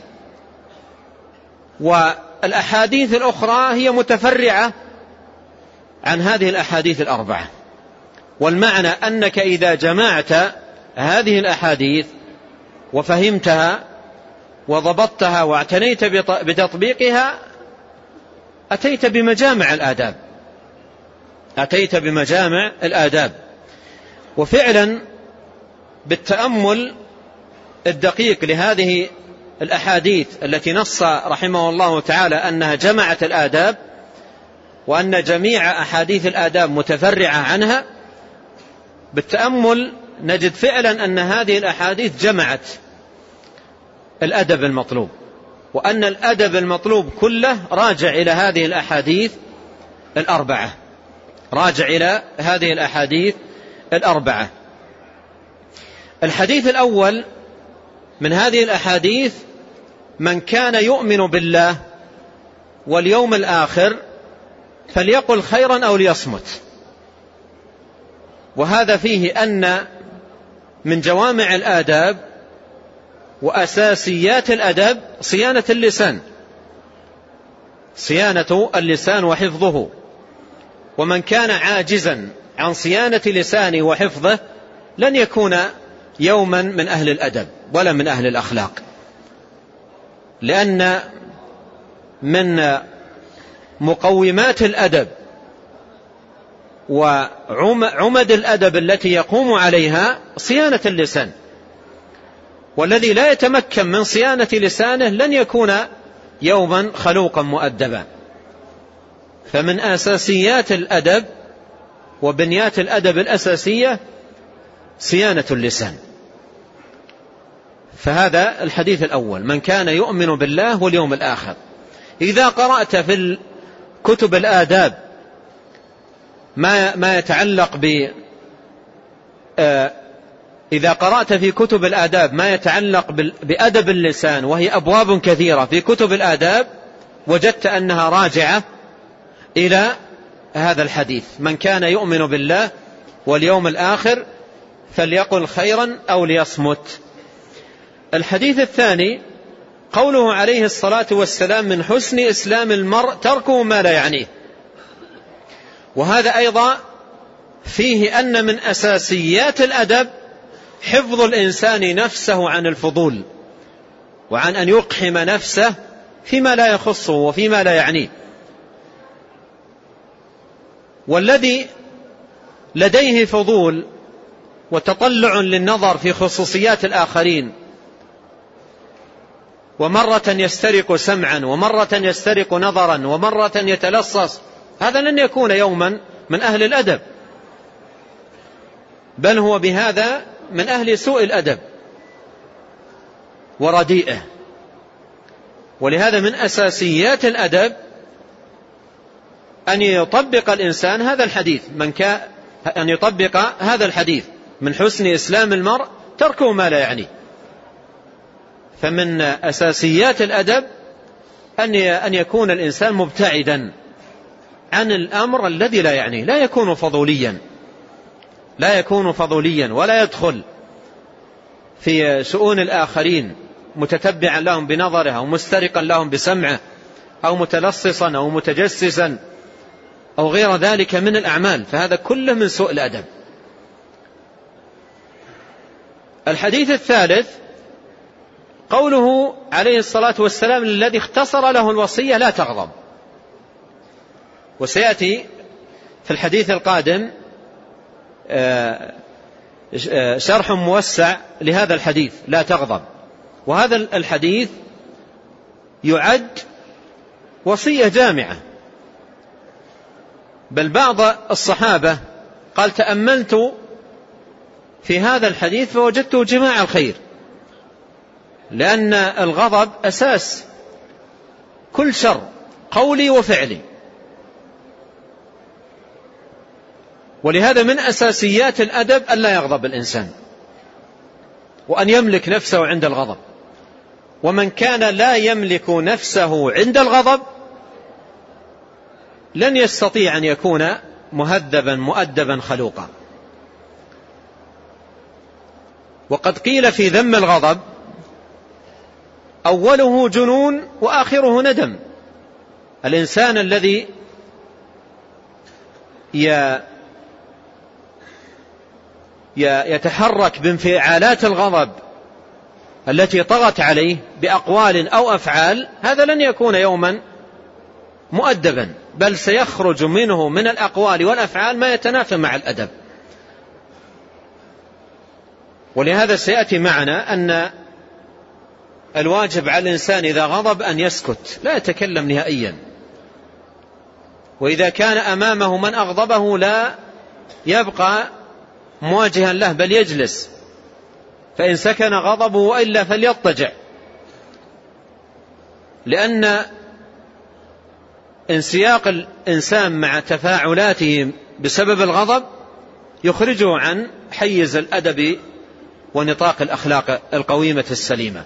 والأحاديث الأخرى هي متفرعة عن هذه الأحاديث الأربعة. والمعنى أنك إذا جمعت هذه الأحاديث وفهمتها وضبطتها واعتنيت بتطبيقها أتيت بمجامع الآداب أتيت بمجامع الآداب. وفعلا بالتأمل الدقيق لهذه الأحاديث التي نص رحمه الله تعالى أنها جمعت الآداب، وأن جميع أحاديث الآداب متفرعة عنها، بالتأمل نجد فعلا أن هذه الأحاديث جمعت الأدب المطلوب، وأن الأدب المطلوب كله راجع إلى هذه الأحاديث الأربعة راجع إلى هذه الأحاديث الأربعة. الحديث الأول من هذه الأحاديث: من كان يؤمن بالله واليوم الآخر فليقل خيرا أو ليصمت. وهذا فيه أن من جوامع الآداب وأساسيات الأدب صيانة اللسان صيانة اللسان وحفظه، ومن كان عاجزا عن صيانة لسانه وحفظه لن يكون يوما من أهل الأدب ولا من أهل الأخلاق، لأن من مقومات الأدب وعمد الأدب التي يقوم عليها صيانة اللسان، والذي لا يتمكن من صيانة لسانه لن يكون يوما خلوقا مؤدبا. فمن أساسيات الأدب وبنيات الأدب الأساسية صيانة اللسان. فهذا الحديث الأول: من كان يؤمن بالله واليوم الآخر. إذا قرأت في كتب الآداب ما ما يتعلق ب إذا قرأت في كتب الآداب ما يتعلق بأدب اللسان، وهي أبواب كثيرة في كتب الآداب، وجدت أنها راجعة إلى هذا الحديث: من كان يؤمن بالله واليوم الآخر فليقل خيرا أو ليصمت. الحديث الثاني: قوله عليه الصلاة والسلام: من حسن إسلام المرء تركه ما لا يعنيه. وهذا أيضا فيه أن من أساسيات الأدب حفظ الإنسان نفسه عن الفضول، وعن أن يقحم نفسه فيما لا يخصه وفيما لا يعنيه. والذي لديه فضول وتطلع للنظر في خصوصيات الآخرين، ومرة يسترق سمعا ومرة يسترق نظرا ومرة يتلصص، هذا لن يكون يوما من أهل الأدب، بل هو بهذا من أهل سوء الأدب ورديئه. ولهذا من أساسيات الأدب أن يطبق الإنسان هذا الحديث، من كان أن يطبق هذا الحديث: من حسن إسلام المرء تركه ما لا يعنيه. فمن أساسيات الأدب أن يكون الإنسان مبتعدا عن الأمر الذي لا يعنيه، لا يكون فضوليا لا يكون فضوليا ولا يدخل في شؤون الآخرين متتبعا لهم بنظره أو مسترقا لهم بسمعه أو متلصصا أو متجسسا أو غير ذلك من الأعمال، فهذا كله من سوء الأدب. الحديث الثالث قوله عليه الصلاة والسلام الذي اختصر له الوصية: لا تغضب. وسيأتي في الحديث القادم شرح موسع لهذا الحديث لا تغضب. وهذا الحديث يعد وصية جامعة، بل بعض الصحابة قال: تأملت في هذا الحديث فوجدته جماع الخير، لأن الغضب أساس كل شر قولي وفعلي. ولهذا من أساسيات الأدب أن لا يغضب الإنسان، وأن يملك نفسه عند الغضب. ومن كان لا يملك نفسه عند الغضب لن يستطيع أن يكون مهذبا مؤدبا خلوقا. وقد قيل في ذم الغضب: أوله جنون وآخره ندم. الإنسان الذي يتحرك بانفعالات الغضب التي طغت عليه بأقوال أو أفعال، هذا لن يكون يوما مؤدبا، بل سيخرج منه من الأقوال والأفعال ما يتنافى مع الأدب. ولهذا سيأتي معنا أن الواجب على الإنسان إذا غضب أن يسكت، لا يتكلم نهائيا. وإذا كان أمامه من أغضبه لا يبقى مواجها له، بل يجلس، فإن سكن غضبه وإلا فليضطجع، لأن انسياق الإنسان مع تفاعلاته بسبب الغضب يخرجه عن حيز الأدب ونطاق الأخلاق القويمة السليمة.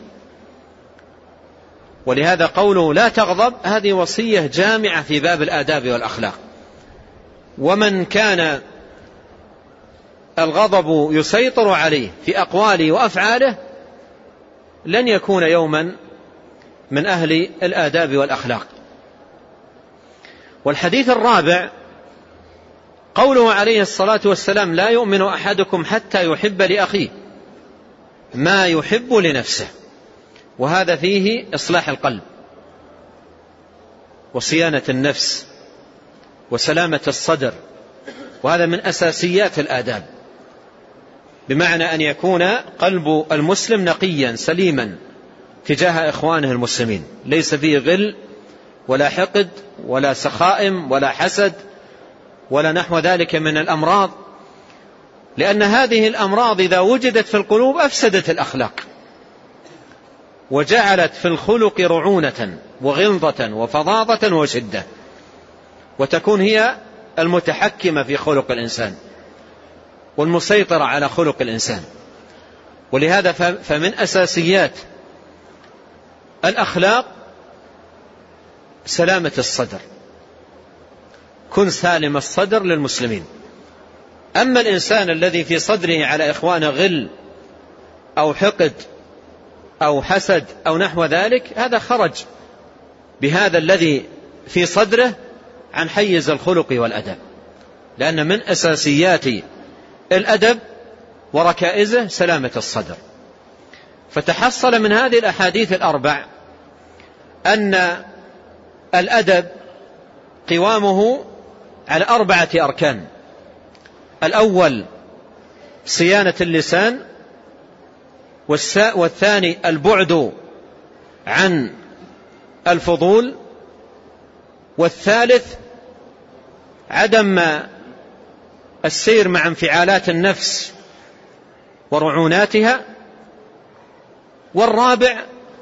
ولهذا قوله لا تغضب هذه وصية جامعة في باب الآداب والأخلاق. ومن كان الغضب يسيطر عليه في أقواله وأفعاله لن يكون يوما من أهل الآداب والأخلاق. والحديث الرابع قوله عليه الصلاة والسلام: لا يؤمن أحدكم حتى يحب لأخيه ما يحب لنفسه. وهذا فيه إصلاح القلب وصيانة النفس وسلامة الصدر، وهذا من أساسيات الآداب، بمعنى أن يكون قلب المسلم نقيا سليما تجاه إخوانه المسلمين، ليس فيه غل ولا حقد ولا سخائم ولا حسد ولا نحو ذلك من الأمراض، لأن هذه الأمراض إذا وجدت في القلوب أفسدت الأخلاق وجعلت في الخلق رعونة وغلظة وفظاظة وشدة، وتكون هي المتحكمة في خلق الإنسان والمسيطرة على خلق الإنسان. ولهذا فمن أساسيات الأخلاق سلامة الصدر، كن سالم الصدر للمسلمين. أما الإنسان الذي في صدره على إخوانه غل أو حقد أو حسد أو نحو ذلك، هذا خرج بهذا الذي في صدره عن حيز الخلق والأدب، لأن من أساسيات الأدب وركائزه سلامة الصدر. فتحصل من هذه الأحاديث الأربع أن الأدب قوامه على أربعة أركان: الأول صيانة اللسان، والثاني البعد عن الفضول، والثالث عدم السير مع انفعالات النفس ورعوناتها، والرابع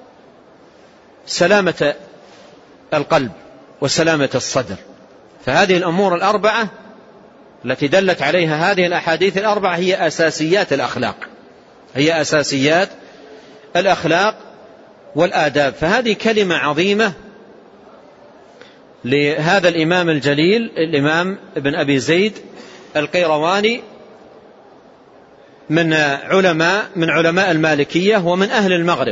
سلامة القلب وسلامة الصدر. فهذه الأمور الأربعة التي دلت عليها هذه الأحاديث الأربعة هي أساسيات الأخلاق، هي أساسيات الأخلاق والآداب. فهذه كلمة عظيمة لهذا الإمام الجليل الإمام ابن أبي زيد القيرواني من علماء من علماء المالكية ومن أهل المغرب.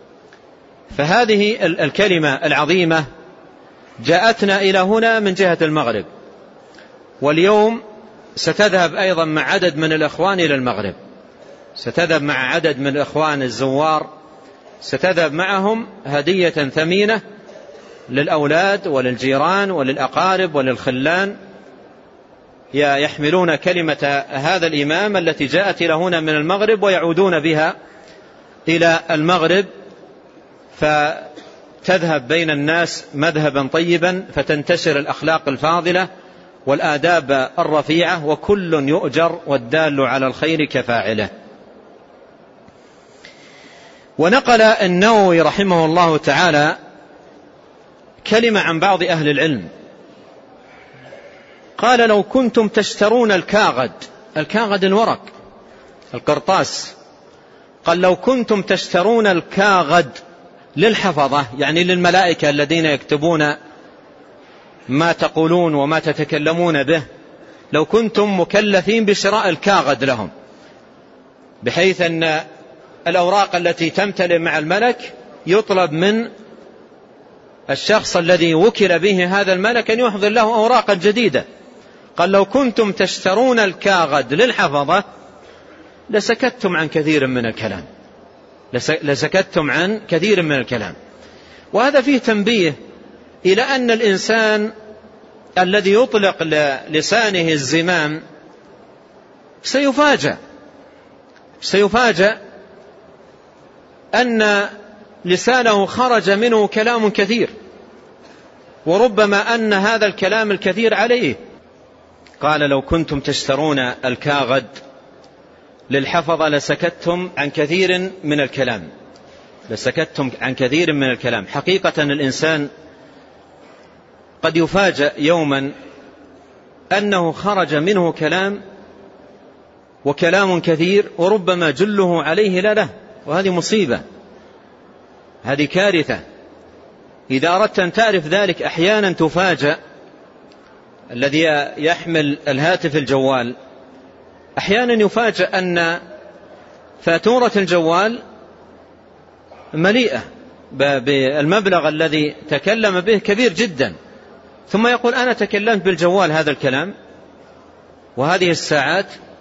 فهذه الكلمة العظيمة جاءتنا إلى هنا من جهة المغرب، واليوم ستذهب أيضا مع عدد من الإخوان إلى المغرب، ستذهب مع عدد من الإخوان الزوار، ستذهب معهم هدية ثمينة للأولاد وللجيران وللأقارب وللخلان، يحملون كلمة هذا الإمام التي جاءت إلى هنا من المغرب ويعودون بها إلى المغرب، فتذهب بين الناس مذهبا طيبا، فتنتشر الأخلاق الفاضلة والآداب الرفيعة، وكل يؤجر والدال على الخير كفاعله. ونقل النووي رحمه الله تعالى كلمة عن بعض أهل العلم، قال: لو كنتم تشترون الكاغد، الكاغد الورق القرطاس، قال: لو كنتم تشترون الكاغد للحفظة، يعني للملائكة الذين يكتبون ما تقولون وما تتكلمون به، لو كنتم مكلفين بشراء الكاغد لهم، بحيث أن الأوراق التي تمتلئ مع الملك يطلب من الشخص الذي وكل به هذا الملك أن يحضر له أوراقا جديدة. قال: لو كنتم تشترون الكاغد للحفظة لسكتتم عن كثير من الكلام، لسكتتم عن كثير من الكلام. وهذا فيه تنبيه إلى أن الإنسان الذي يطلق لسانه الزمام سيفاجأ سيفاجأ أن لسانه خرج منه كلام كثير، وربما أن هذا الكلام الكثير عليه. قال: لو كنتم تشترون الكاغد للحفظة لسكتتم عن كثير من الكلام، لسكتتم عن كثير من الكلام. حقيقة الإنسان قد يفاجأ يوما أنه خرج منه كلام، وكلام كثير، وربما جله عليه لا له، وهذه مصيبة، هذه كارثة. إذا أردت أن تعرف ذلك أحيانا تفاجأ الذي يحمل الهاتف الجوال، أحيانا يفاجأ أن فاتورة الجوال مليئة بالمبلغ الذي تكلم به كبير جدا، ثم يقول: أنا تكلمت بالجوال هذا الكلام وهذه الساعات،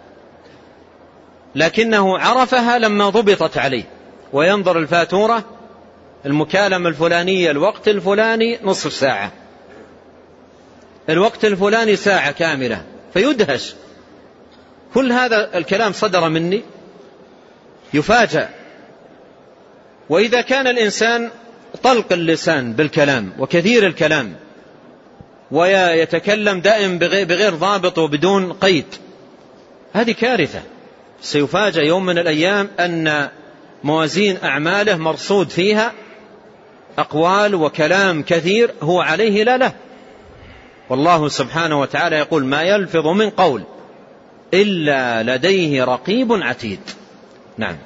لكنه عرفها لما ضبطت عليه، وينظر الفاتورة المكالمة الفلانية الوقت الفلاني نصف ساعة، الوقت الفلاني ساعة كاملة، فيدهش، كل هذا الكلام صدر مني، يفاجأ. وإذا كان الإنسان طلق اللسان بالكلام وكثير الكلام ويتكلم دائم بغير ضابط وبدون قيد، هذه كارثة. سيفاجأ يوم من الأيام أن موازين أعماله مرصود فيها أقوال وكلام كثير هو عليه لا له. والله سبحانه وتعالى يقول: ما يلفظ من قول إلا لديه رقيب عتيد. نعم.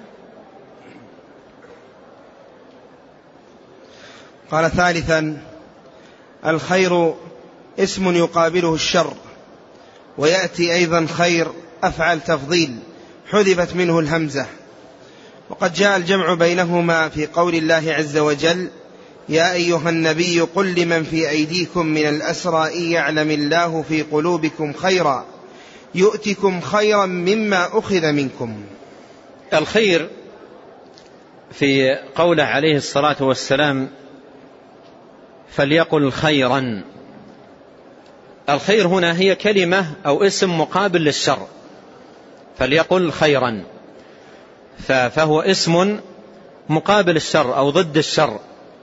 قال: ثالثا: الخير اسم يقابله الشر، ويأتي أيضا خير أفعل تفضيل حذفت منه الهمزة، وقد جاء الجمع بينهما في قول الله عز وجل: يا أيها النبي قل لمن في أيديكم من الأسرى إن يعلم الله في قلوبكم خيرا يؤتكم خيرا مما أخذ منكم. الخير في قوله عليه الصلاة والسلام: فليقل خيرا، الخير هنا هي كلمة أو اسم مقابل للشر، فليقل خيرا، فهو اسم مقابل الشر أو ضد الشر.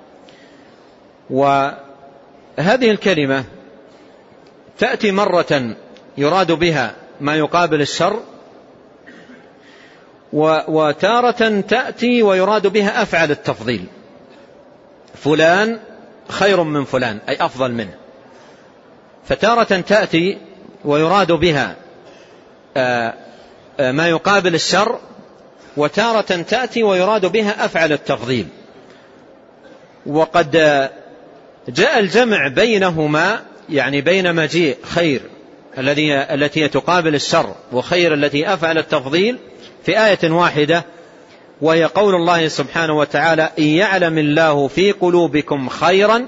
وهذه الكلمة تأتي مرة يراد بها ما يقابل الشر، وتارة تأتي ويراد بها أفعل التفضيل، فلان خير من فلان أي أفضل منه. فتارة تأتي ويراد بها ما يقابل الشر، وتارة تأتي ويراد بها أفعل التفضيل. وقد جاء الجمع بينهما، يعني بين مجيء خير الذي التي تقابل الشر وخير التي أفعل التفضيل في آية واحدة، وهي قول الله سبحانه وتعالى: إن يعلم الله في قلوبكم خيرا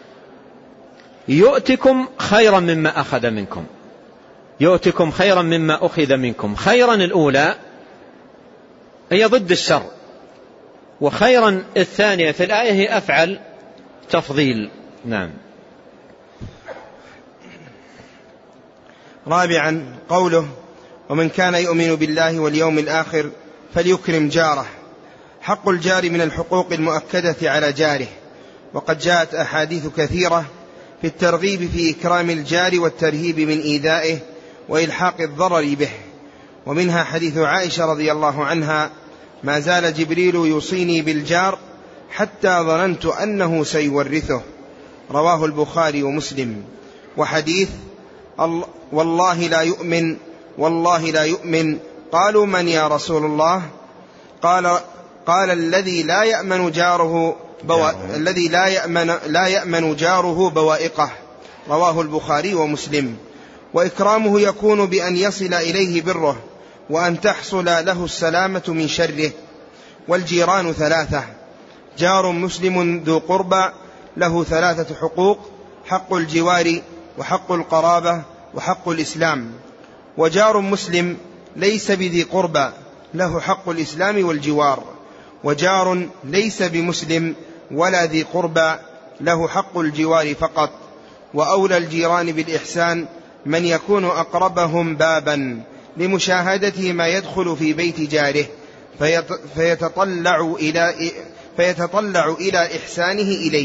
يؤتكم خيرا مما أخذ منكم، يؤتكم خيرا مما أخذ منكم. خيرا الأولى هي ضد الشر، وخيرا الثانية في الآية هي أفعل تفضيل. نعم. رابعا قوله: ومن كان يؤمن بالله واليوم الآخر فليكرم جاره. حق الجار من الحقوق المؤكدة على جاره، وقد جاءت أحاديث كثيرة في الترغيب في إكرام الجار والترهيب من إيذائه وإلحاق الضرر به، ومنها حديث عائشة رضي الله عنها: ما زال جبريل يوصيني بالجار حتى ظننت أنه سيورثه، رواه البخاري ومسلم. وحديث: والله لا يؤمن والله لا يؤمن، قالوا من يا رسول الله؟ قال قال الذي لا يأمن جاره بوا... الذي لا يأمن لا يأمن جاره بوائقه، رواه البخاري ومسلم. وإكرامه يكون بأن يصل إليه بره، وأن تحصل له السلامة من شره. والجيران ثلاثة: جار مسلم ذو قربى له ثلاثة حقوق: حق الجوار، وحق القرابة، وحق الإسلام. وجار مسلم ليس بذي قربى له حق الإسلام والجوار. وجار ليس بمسلم ولا ذي قربى له حق الجوار فقط. وأولى الجيران بالإحسان من يكون أقربهم بابا لمشاهدته ما يدخل في بيت جاره فيتطلع إلى, فيتطلع إلى إحسانه إليه.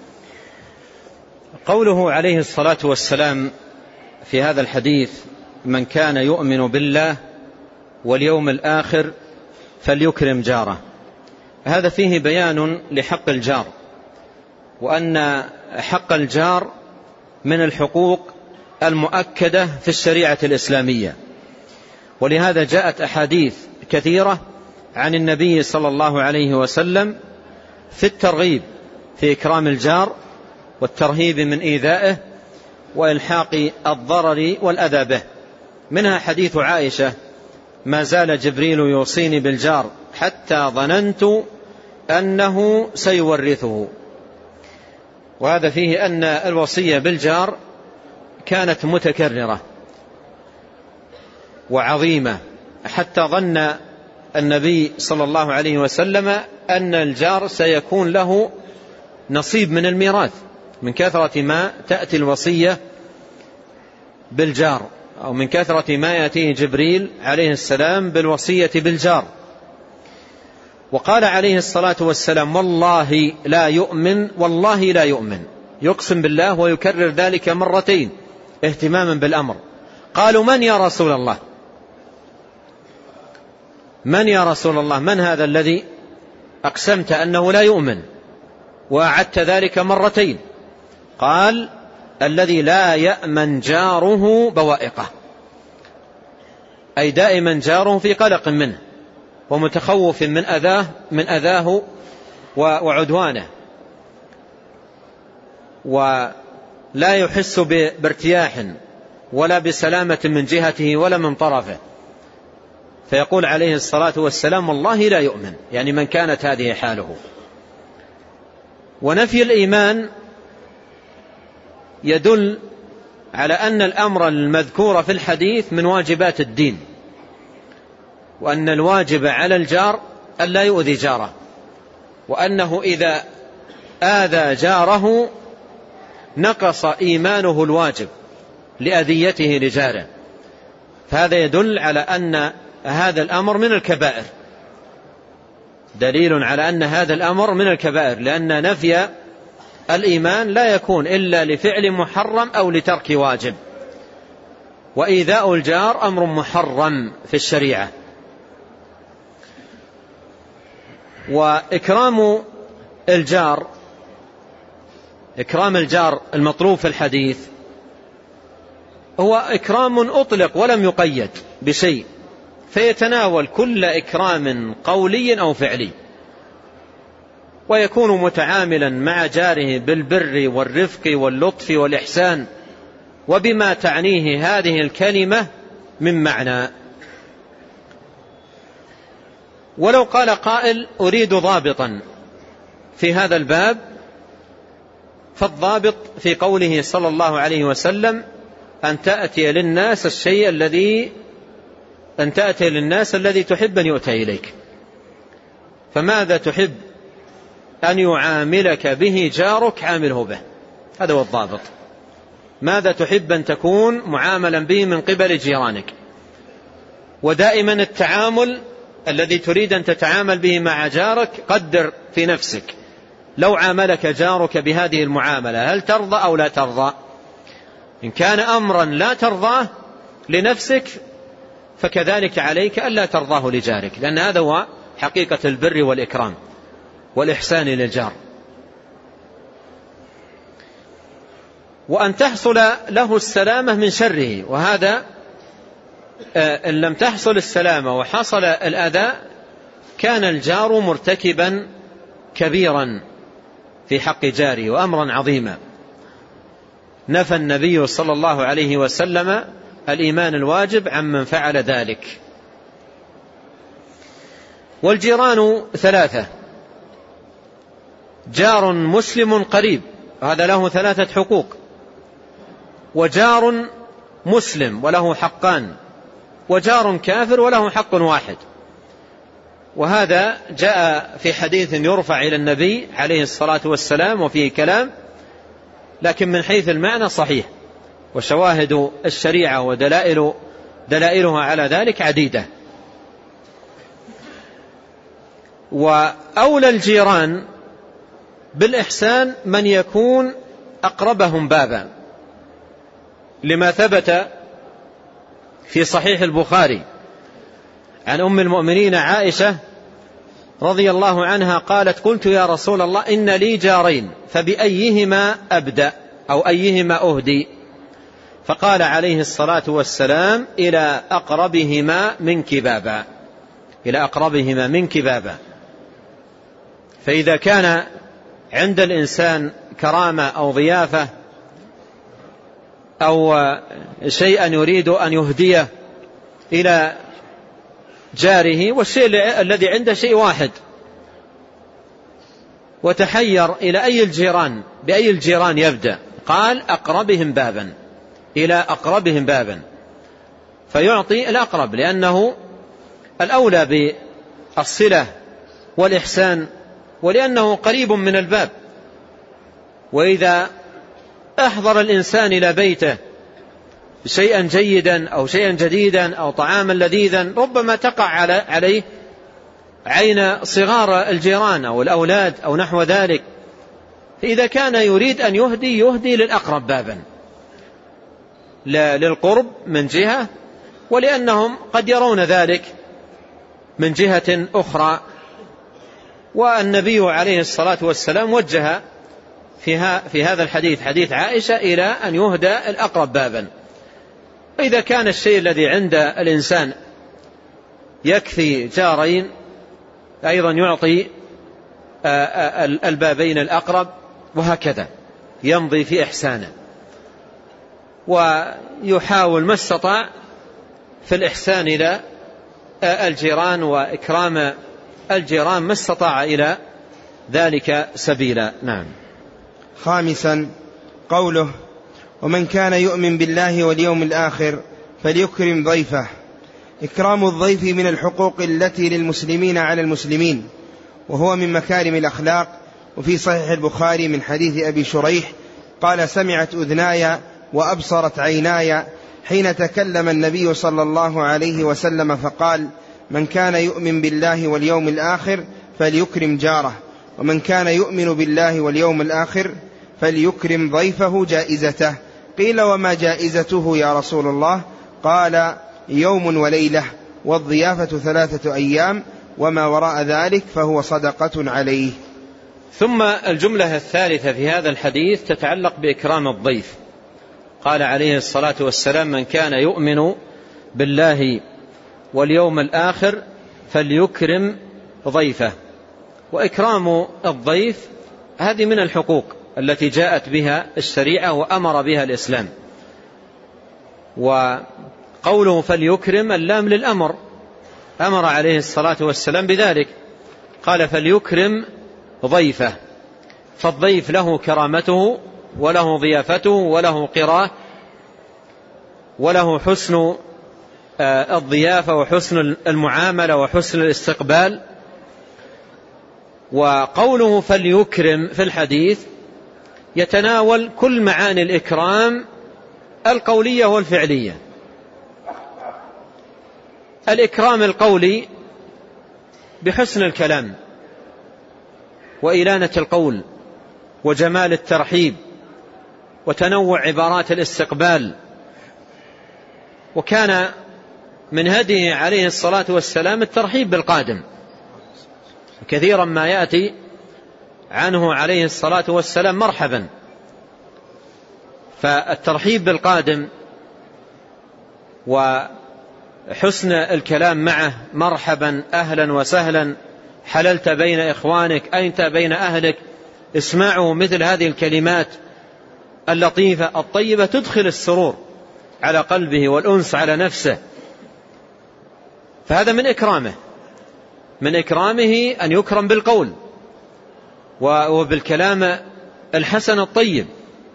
قوله عليه الصلاة والسلام في هذا الحديث: من كان يؤمن بالله واليوم الآخر فليكرم جاره، هذا فيه بيان لحق الجار، وأن حق الجار من الحقوق المؤكدة في الشريعة الإسلامية. ولهذا جاءت أحاديث كثيرة عن النبي صلى الله عليه وسلم في الترغيب في إكرام الجار والترهيب من إيذائه وإلحاق الضرر والأذى به. منها حديث عائشة: ما زال جبريل يوصيني بالجار حتى ظننت أنه سيورثه. وهذا فيه أن الوصية بالجار كانت متكررة وعظيمة، حتى ظن النبي صلى الله عليه وسلم أن الجار سيكون له نصيب من الميراث من كثرة ما تأتي الوصية بالجار، أو من كثرة ما يأتيه جبريل عليه السلام بالوصية بالجار. وقال عليه الصلاة والسلام: والله لا يؤمن والله لا يؤمن، يقسم بالله ويكرر ذلك مرتين اهتماما بالأمر. قالوا: من يا رسول الله؟ من يا رسول الله؟ من هذا الذي أقسمت أنه لا يؤمن وأعدت ذلك مرتين؟ قال: الذي لا يأمن جاره بوائقه، أي دائما جاره في قلق منه ومتخوف من أذاه من أذاه وعدوانه، ولا يحس بارتياح ولا بسلامة من جهته ولا من طرفه. فيقول عليه الصلاة والسلام: والله لا يؤمن، يعني من كانت هذه حاله. ونفي الإيمان يدل على أن الأمر المذكور في الحديث من واجبات الدين، وأن الواجب على الجار أن لا يؤذي جاره، وأنه إذا آذى جاره نقص إيمانه الواجب لأذيته لجاره. فهذا يدل على أن هذا الأمر من الكبائر، دليل على أن هذا الأمر من الكبائر، لأن نفي الإيمان لا يكون إلا لفعل محرم أو لترك واجب، وإيذاء الجار أمر محرم في الشريعة. وإكرام الجار، إكرام الجار المطلوب في الحديث هو إكرام أطلق ولم يقيد بشيء، فيتناول كل إكرام قولي أو فعلي، ويكون متعاملا مع جاره بالبر والرفق واللطف والإحسان وبما تعنيه هذه الكلمة من معنى. ولو قال قائل أريد ضابطا في هذا الباب، فالضابط في قوله صلى الله عليه وسلم أن تأتي للناس الشيء الذي أن تأتي للناس الذي تحب أن يؤتى إليك. فماذا تحب أن يعاملك به جارك عامله به، هذا هو الضابط. ماذا تحب أن تكون معاملا به من قبل جيرانك. ودائما التعامل الذي تريد أن تتعامل به مع جارك قدر في نفسك، لو عاملك جارك بهذه المعاملة هل ترضى أو لا ترضى؟ إن كان أمرا لا ترضاه لنفسك فكذلك عليك ألا ترضاه لجارك، لأن هذا هو حقيقة البر والإكرام والإحسان للجار. وأن تحصل له السلامة من شره، وهذا إن لم تحصل السلامة وحصل الأذى كان الجار مرتكبا كبيرا في حق جاره وأمرا عظيما. نفى النبي صلى الله عليه وسلم الإيمان الواجب عمن فعل ذلك. والجيران ثلاثة: جار مسلم قريب، هذا له ثلاثة حقوق، وجار مسلم وله حقان، وجار كافر وله حق واحد. وهذا جاء في حديث يرفع إلى النبي عليه الصلاة والسلام وفيه كلام، لكن من حيث المعنى صحيح، وشواهد الشريعة ودلائل دلائلها على ذلك عديدة. وأولى الجيران بالإحسان من يكون أقربهم بابا، لما ثبت في صحيح البخاري عن أم المؤمنين عائشة رضي الله عنها قالت: قلت يا رسول الله إن لي جارين فبأيهما أبدأ أو أيهما أهدي؟ فقال عليه الصلاة والسلام: إلى أقربهما منك بابا، إلى أقربهما منك بابا. فإذا كان عند الإنسان كرامة أو ضيافة أو شيئا يريد أن يهديه إلى جاره، والشيء الذي عنده شيء واحد، وتحير إلى أي الجيران بأي الجيران يبدأ، قال: أقربهم بابا، إلى أقربهم بابا، فيعطي الأقرب لأنه الأولى بالصلة والإحسان، ولأنه قريب من الباب. وإذا أحضر الإنسان إلى بيته شيئا جيدا أو شيئا جديدا أو طعاما لذيذا، ربما تقع عليه عين صغار الجيران أو الأولاد أو نحو ذلك، فإذا كان يريد أن يهدي يهدي للأقرب بابا، للقرب من جهة، ولأنهم قد يرون ذلك من جهة أخرى. والنبي عليه الصلاة والسلام وجه في هذا الحديث، حديث عائشة، إلى أن يهدى الأقرب بابا. فإذا كان الشيء الذي عند الإنسان يكفي جارين، أيضا يعطي البابين الأقرب، وهكذا يمضي في إحسانه، ويحاول ما استطاع في الإحسان إلى الجيران وإكرام الجيران ما استطاع إلى ذلك سبيلا. نعم. خامسا قوله: ومن كان يؤمن بالله واليوم الآخر فليكرم ضيفه. إكرام الضيف من الحقوق التي للمسلمين على المسلمين، وهو من مكارم الأخلاق. وفي صحيح البخاري من حديث أبي شريح قال: سمعت أذناي وأبصرت عيناي حين تكلم النبي صلى الله عليه وسلم فقال: من كان يؤمن بالله واليوم الآخر فليكرم جاره، ومن كان يؤمن بالله واليوم الآخر فليكرم ضيفه جائزته. قيل: وما جائزته يا رسول الله؟ قال: يوم وليلة، والضيافة ثلاثة أيام، وما وراء ذلك فهو صدقة عليه. ثم الجملة الثالثة في هذا الحديث تتعلق بإكرام الضيف. قال عليه الصلاة والسلام: من كان يؤمن بالله واليوم الآخر فليكرم ضيفه. وإكرام الضيف هذه من الحقوق التي جاءت بها الشريعة وأمر بها الإسلام. وقوله فليكرم اللام للأمر، أمر عليه الصلاة والسلام بذلك، قال: فليكرم ضيفه. فالضيف له كرامته وله ضيافته وله قراه وله حسن الضيافة وحسن المعاملة وحسن الاستقبال. وقوله فليكرم في الحديث يتناول كل معاني الإكرام القولية والفعلية. الإكرام القولي بحسن الكلام وإلانة القول وجمال الترحيب وتنوع عبارات الاستقبال. وكان من هديه عليه الصلاة والسلام الترحيب بالقادم، كثيرا ما يأتي عنه عليه الصلاة والسلام مرحبا. فالترحيب بالقادم وحسن الكلام معه: مرحبا، أهلا وسهلا، حللت بين إخوانك، أنت بين أهلك. اسمعوا مثل هذه الكلمات اللطيفة الطيبة تدخل السرور على قلبه والأنس على نفسه. فهذا من إكرامه، من إكرامه أن يكرم بالقول وبالكلام الحسن الطيب.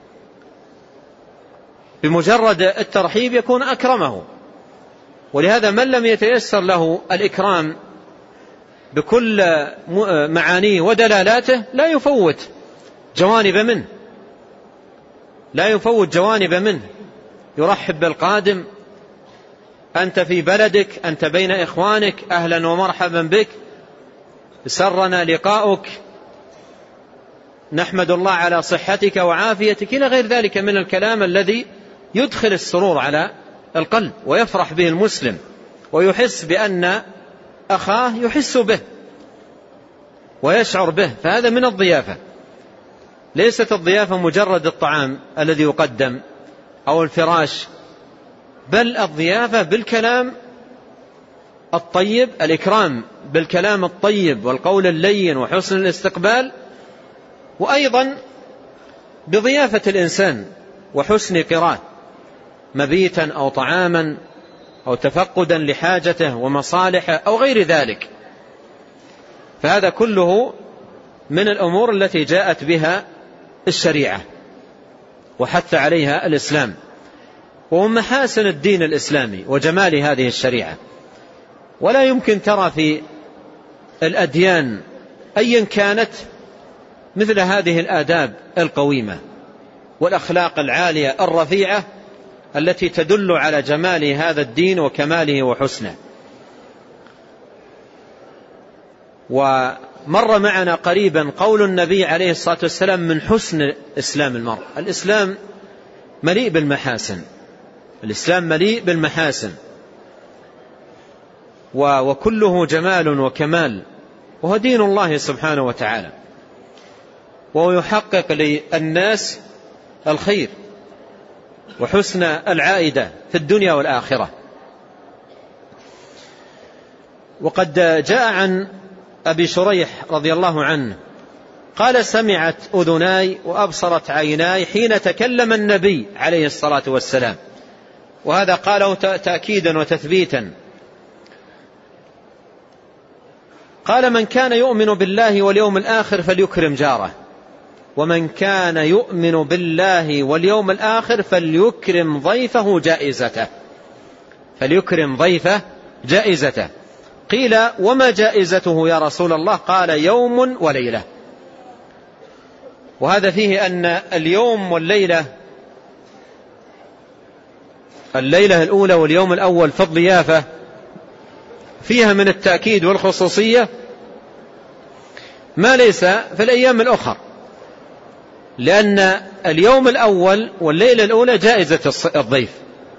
بمجرد الترحيب يكون أكرمه. ولهذا من لم يتيسر له الإكرام بكل معانيه ودلالاته لا يفوت جوانب منه، لا يفوت جوانب منه. يرحب بالقادم: أنت في بلدك، أنت بين إخوانك، أهلا ومرحبا بك، سرنا لقاؤك، نحمد الله على صحتك وعافيتك، إلى غير ذلك من الكلام الذي يدخل السرور على القلب ويفرح به المسلم ويحس بأن أخاه يحس به ويشعر به. فهذا من الضيافة. ليست الضيافة مجرد الطعام الذي يقدم أو الفراش، بل الضيافة بالكلام الطيب، الإكرام بالكلام الطيب والقول اللين وحسن الاستقبال، وأيضا بضيافة الإنسان وحسن قراه مبيتا أو طعاما أو تفقدا لحاجته ومصالحه أو غير ذلك. فهذا كله من الأمور التي جاءت بها الشريعة وحث عليها الإسلام، وهم محاسن الدين الإسلامي وجمال هذه الشريعة. ولا يمكن ترى في الأديان أيا كانت مثل هذه الآداب القويمة والأخلاق العالية الرفيعة التي تدل على جمال هذا الدين وكماله وحسنه. ومر معنا قريبا قول النبي عليه الصلاة والسلام: من حسن إسلام المرء. الإسلام مليء بالمحاسن، الإسلام مليء بالمحاسن وكله جمال وكمال، وهو دين الله سبحانه وتعالى، وهو يحقق للناس الخير وحسن العائدة في الدنيا والآخرة. وقد جاء عن أبي شريح رضي الله عنه قال: سمعت أذناي وأبصرت عيناي حين تكلم النبي عليه الصلاة والسلام. وهذا قاله تأكيدا وتثبيتا. قال: من كان يؤمن بالله واليوم الآخر فليكرم جاره، ومن كان يؤمن بالله واليوم الآخر فليكرم ضيفه جائزته. فليكرم ضيفه جائزته. قيل: وما جائزته يا رسول الله؟ قال: يوم وليلة. وهذا فيه أن اليوم والليلة الليلة الأولى واليوم الأول في الضيافة فيها من التأكيد والخصوصية ما ليس في الأيام الأخرى، لأن اليوم الأول والليلة الأولى جائزة الضيف،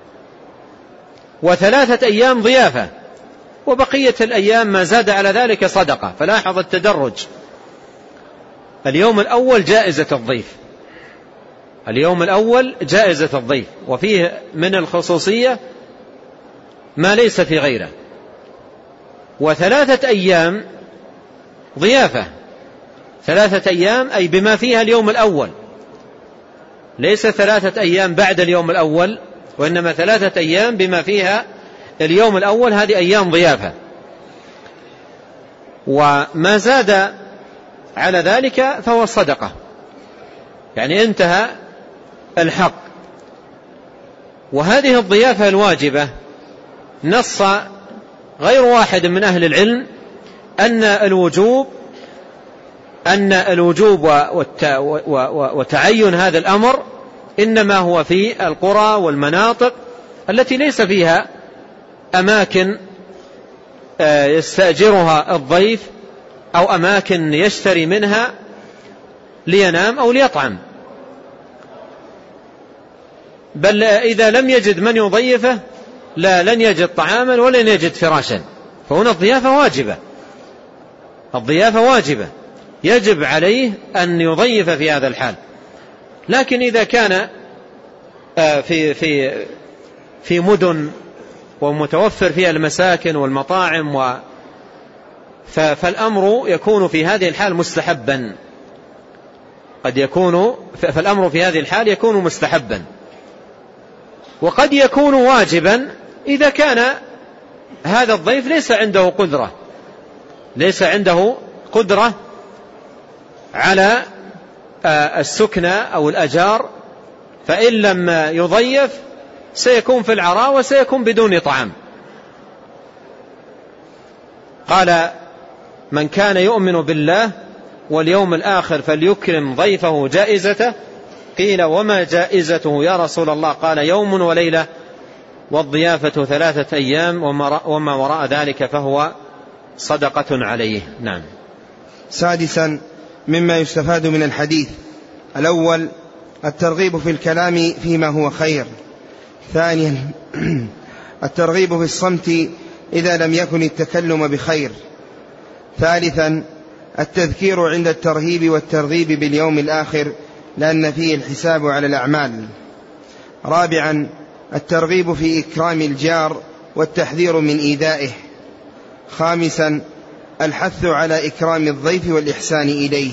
وثلاثة أيام ضيافة، وبقية الأيام ما زاد على ذلك صدقة. فلاحظ التدرج، اليوم الأول جائزة الضيف، اليوم الأول جائزة الضيف، وفيه من الخصوصية ما ليس في غيره. وثلاثة أيام ضيافة، ثلاثة أيام أي بما فيها اليوم الأول، ليس ثلاثة أيام بعد اليوم الأول، وإنما ثلاثة أيام بما فيها اليوم الأول، هذه أيام ضيافة. وما زاد على ذلك فهو الصدقة، يعني انتهى الحق. وهذه الضيافة الواجبة نص غير واحد من أهل العلم أن الوجوب أن الوجوب وتعين هذا الأمر إنما هو في القرى والمناطق التي ليس فيها أماكن يستأجرها الضيف أو أماكن يشتري منها لينام أو ليطعم، بل إذا لم يجد من يضيفه لا لن يجد طعاما ولن يجد فراشا. فهنا الضيافة واجبة، الضيافة واجبة، يجب عليه أن يضيف في هذا الحال. لكن إذا كان في في في مدن ومتوفر فيها المساكن والمطاعم و فالأمر يكون في هذه الحال مستحبا، قد يكون فالأمر في هذه الحال يكون مستحبا، وقد يكون واجبا إذا كان هذا الضيف ليس عنده قدرة ليس عنده قدرة على السكنة أو الأجار، فإن لم يضيف سيكون في العراء وسيكون بدون طعام. قال: من كان يؤمن بالله واليوم الآخر فليكرم ضيفه جائزته. قيل: وما جائزته يا رسول الله؟ قال: يوم وليلة، والضيافة ثلاثة أيام، وما وراء ذلك فهو صدقة عليه. نعم. سادسا مما يستفاد من الحديث: الأول الترغيب في الكلام فيما هو خير. ثانيا الترغيب في الصمت إذا لم يكن التكلم بخير. ثالثا التذكير عند الترهيب والترغيب باليوم الآخر، لأن فيه الحساب على الأعمال. رابعا الترغيب في إكرام الجار والتحذير من إيذائه. خامسا الحث على إكرام الضيف والإحسان إليه.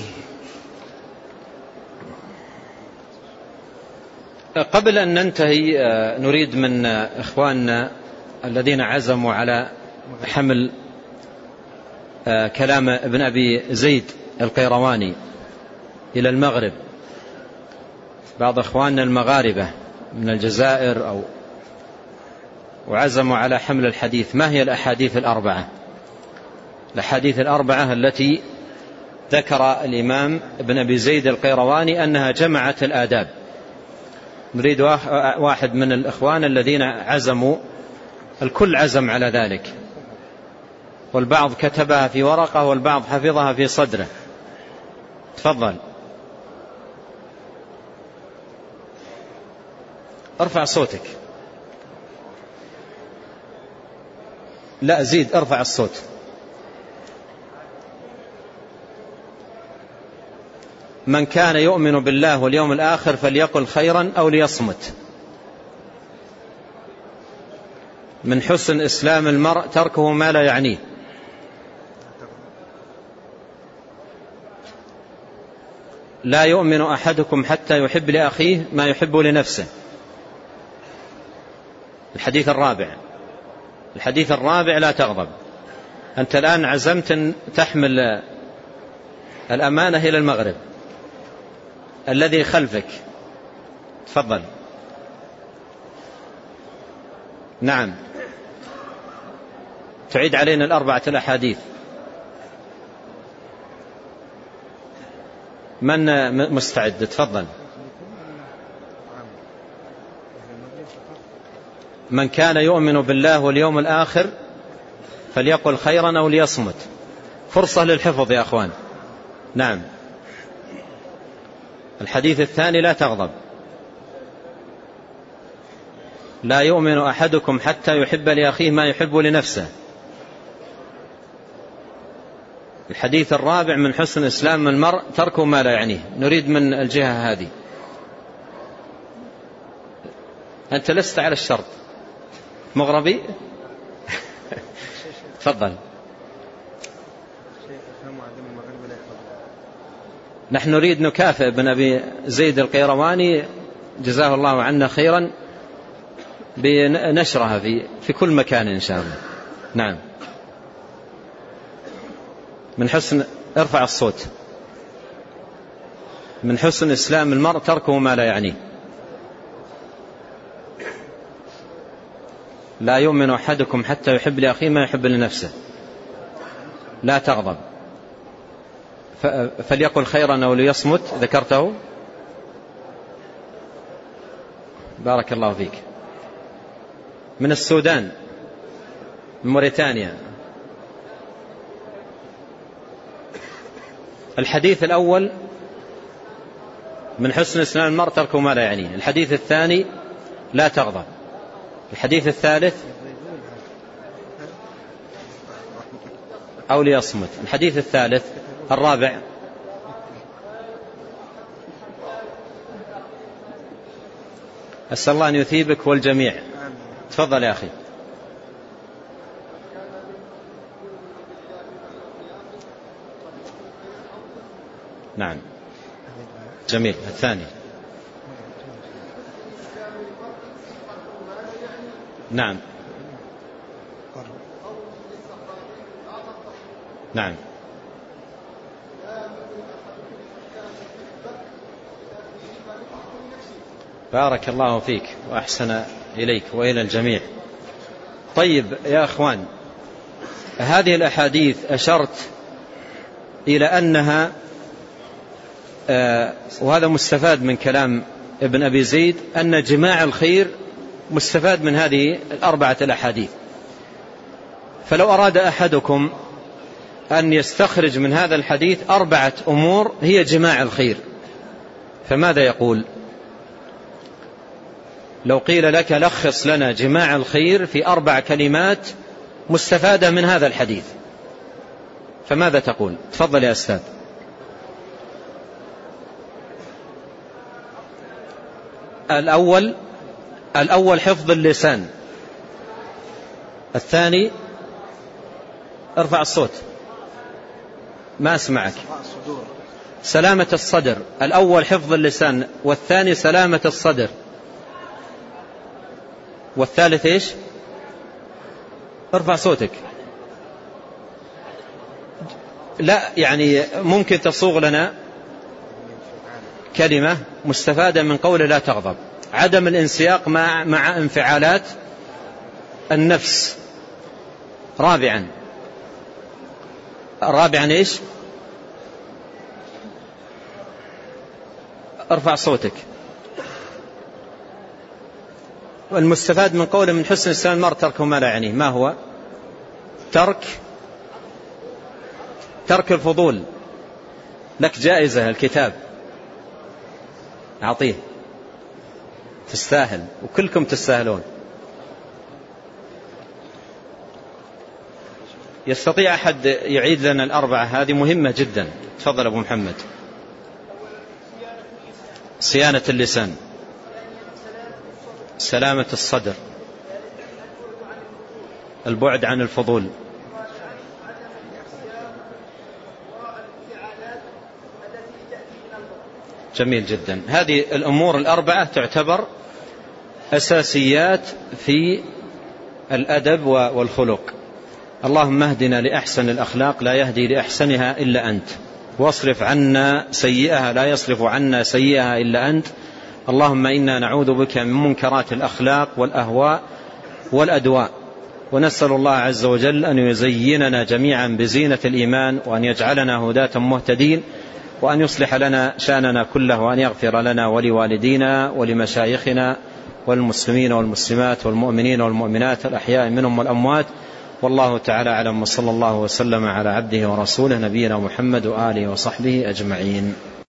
قبل أن ننتهي نريد من إخواننا الذين عزموا على حمل كلام ابن أبي زيد القيرواني إلى المغرب، بعض إخواننا المغاربة من الجزائر أو وعزموا على حمل الحديث: ما هي الأحاديث الأربعة الأحاديث الأربعة التي ذكر الإمام ابن أبي زيد القيرواني أنها جمعت الآداب؟ نريد واحد من الإخوان الذين عزموا، الكل عزم على ذلك، والبعض كتبها في ورقة والبعض حفظها في صدره. تفضل. ارفع صوتك. لا زيد، ارفع الصوت. من كان يؤمن بالله واليوم الآخر فليقل خيرا أو ليصمت. من حسن إسلام المرء تركه ما لا يعنيه. لا يؤمن أحدكم حتى يحب لأخيه ما يحب لنفسه. الحديث الرابع الحديث الرابع لا تغضب. أنت الآن عزمت تحمل الأمانة إلى المغرب، الذي خلفك تفضل. نعم، تعيد علينا الأربعة الأحاديث. من مستعد؟ تفضل. من كان يؤمن بالله واليوم الآخر فليقل خيرا أو ليصمت. فرصة للحفظ يا أخوان. نعم. الحديث الثاني لا تغضب. لا يؤمن أحدكم حتى يحب لأخيه ما يحب لنفسه. الحديث الرابع من حسن إسلام المرء تركه ما لا يعنيه. نريد من الجهة هذه. أنت لست على الشرط. مغربي. تفضل. نحن نريد نكافئ ابن أبي زيد القيرواني جزاه الله عنا خيرا بنشرها في في كل مكان إن شاء الله. نعم. من حسن ارفع الصوت. من حسن إسلام المرء تركه ما لا يعنيه. لا يؤمن أحدكم حتى يحب لأخيه ما يحب لنفسه. لا تغضب. فليقل خيرا أو ليصمت. ذكرته. بارك الله فيك. من السودان، من موريتانيا. الحديث الأول من حسن إسلام المرء تركه ما لا يعنيه. الحديث الثاني لا تغضب. الحديث الثالث أو ليصمت. الحديث الثالث الرابع أسأل الله أن يثيبك والجميع. تفضل يا أخي. نعم جميل. الثاني نعم نعم بارك الله فيك وأحسن إليك وإلى الجميع. طيب يا أخوان، هذه الأحاديث أشرت إلى أنها آه وهذا مستفاد من كلام ابن أبي زيد أن جماع الخير مستفاد من هذه الأربعة الأحاديث. فلو أراد أحدكم أن يستخرج من هذا الحديث أربعة أمور هي جماع الخير فماذا يقول؟ لو قيل لك لخص لنا جماع الخير في أربع كلمات مستفادة من هذا الحديث فماذا تقول؟ تفضل يا أستاذ. الأول الأول حفظ اللسان. الثاني ارفع الصوت ما أسمعك. سلامة الصدر. الأول حفظ اللسان والثاني سلامة الصدر والثالث إيش؟ ارفع صوتك. لا يعني ممكن تصوغ لنا كلمة مستفادة من قول لا تغضب. عدم الانسياق مع, مع انفعالات النفس. رابعا رابعا إيش؟ ارفع صوتك. والمستفاد من قوله من حسن إسلام المرء تركه ما لا يعنيه. ما هو؟ ترك ترك الفضول. لك جائزة الكتاب أعطيه تستاهل وكلكم تستاهلون. يستطيع أحد يعيد لنا الأربعة هذه مهمة جدا؟ تفضل أبو محمد. صيانة اللسان. سلامة الصدر. البعد عن الفضول. جميل جدا. هذه الأمور الأربعة تعتبر أساسيات في الأدب والخلق. اللهم اهدنا لأحسن الأخلاق لا يهدي لأحسنها إلا أنت، واصرف عنا سيئها لا يصرف عنا سيئها إلا أنت. اللهم إنا نعوذ بك من منكرات الأخلاق والأهواء والأدواء، ونسأل الله عز وجل أن يزيننا جميعا بزينة الإيمان، وأن يجعلنا هداة مهتدين، وأن يصلح لنا شأننا كله، وأن يغفر لنا ولوالدينا ولمشايخنا والمسلمين والمسلمات والمؤمنين والمؤمنات الأحياء منهم والأموات، والله تعالى أعلم. وصلى الله وسلم على عبده ورسوله نبينا محمد وآله وصحبه أجمعين.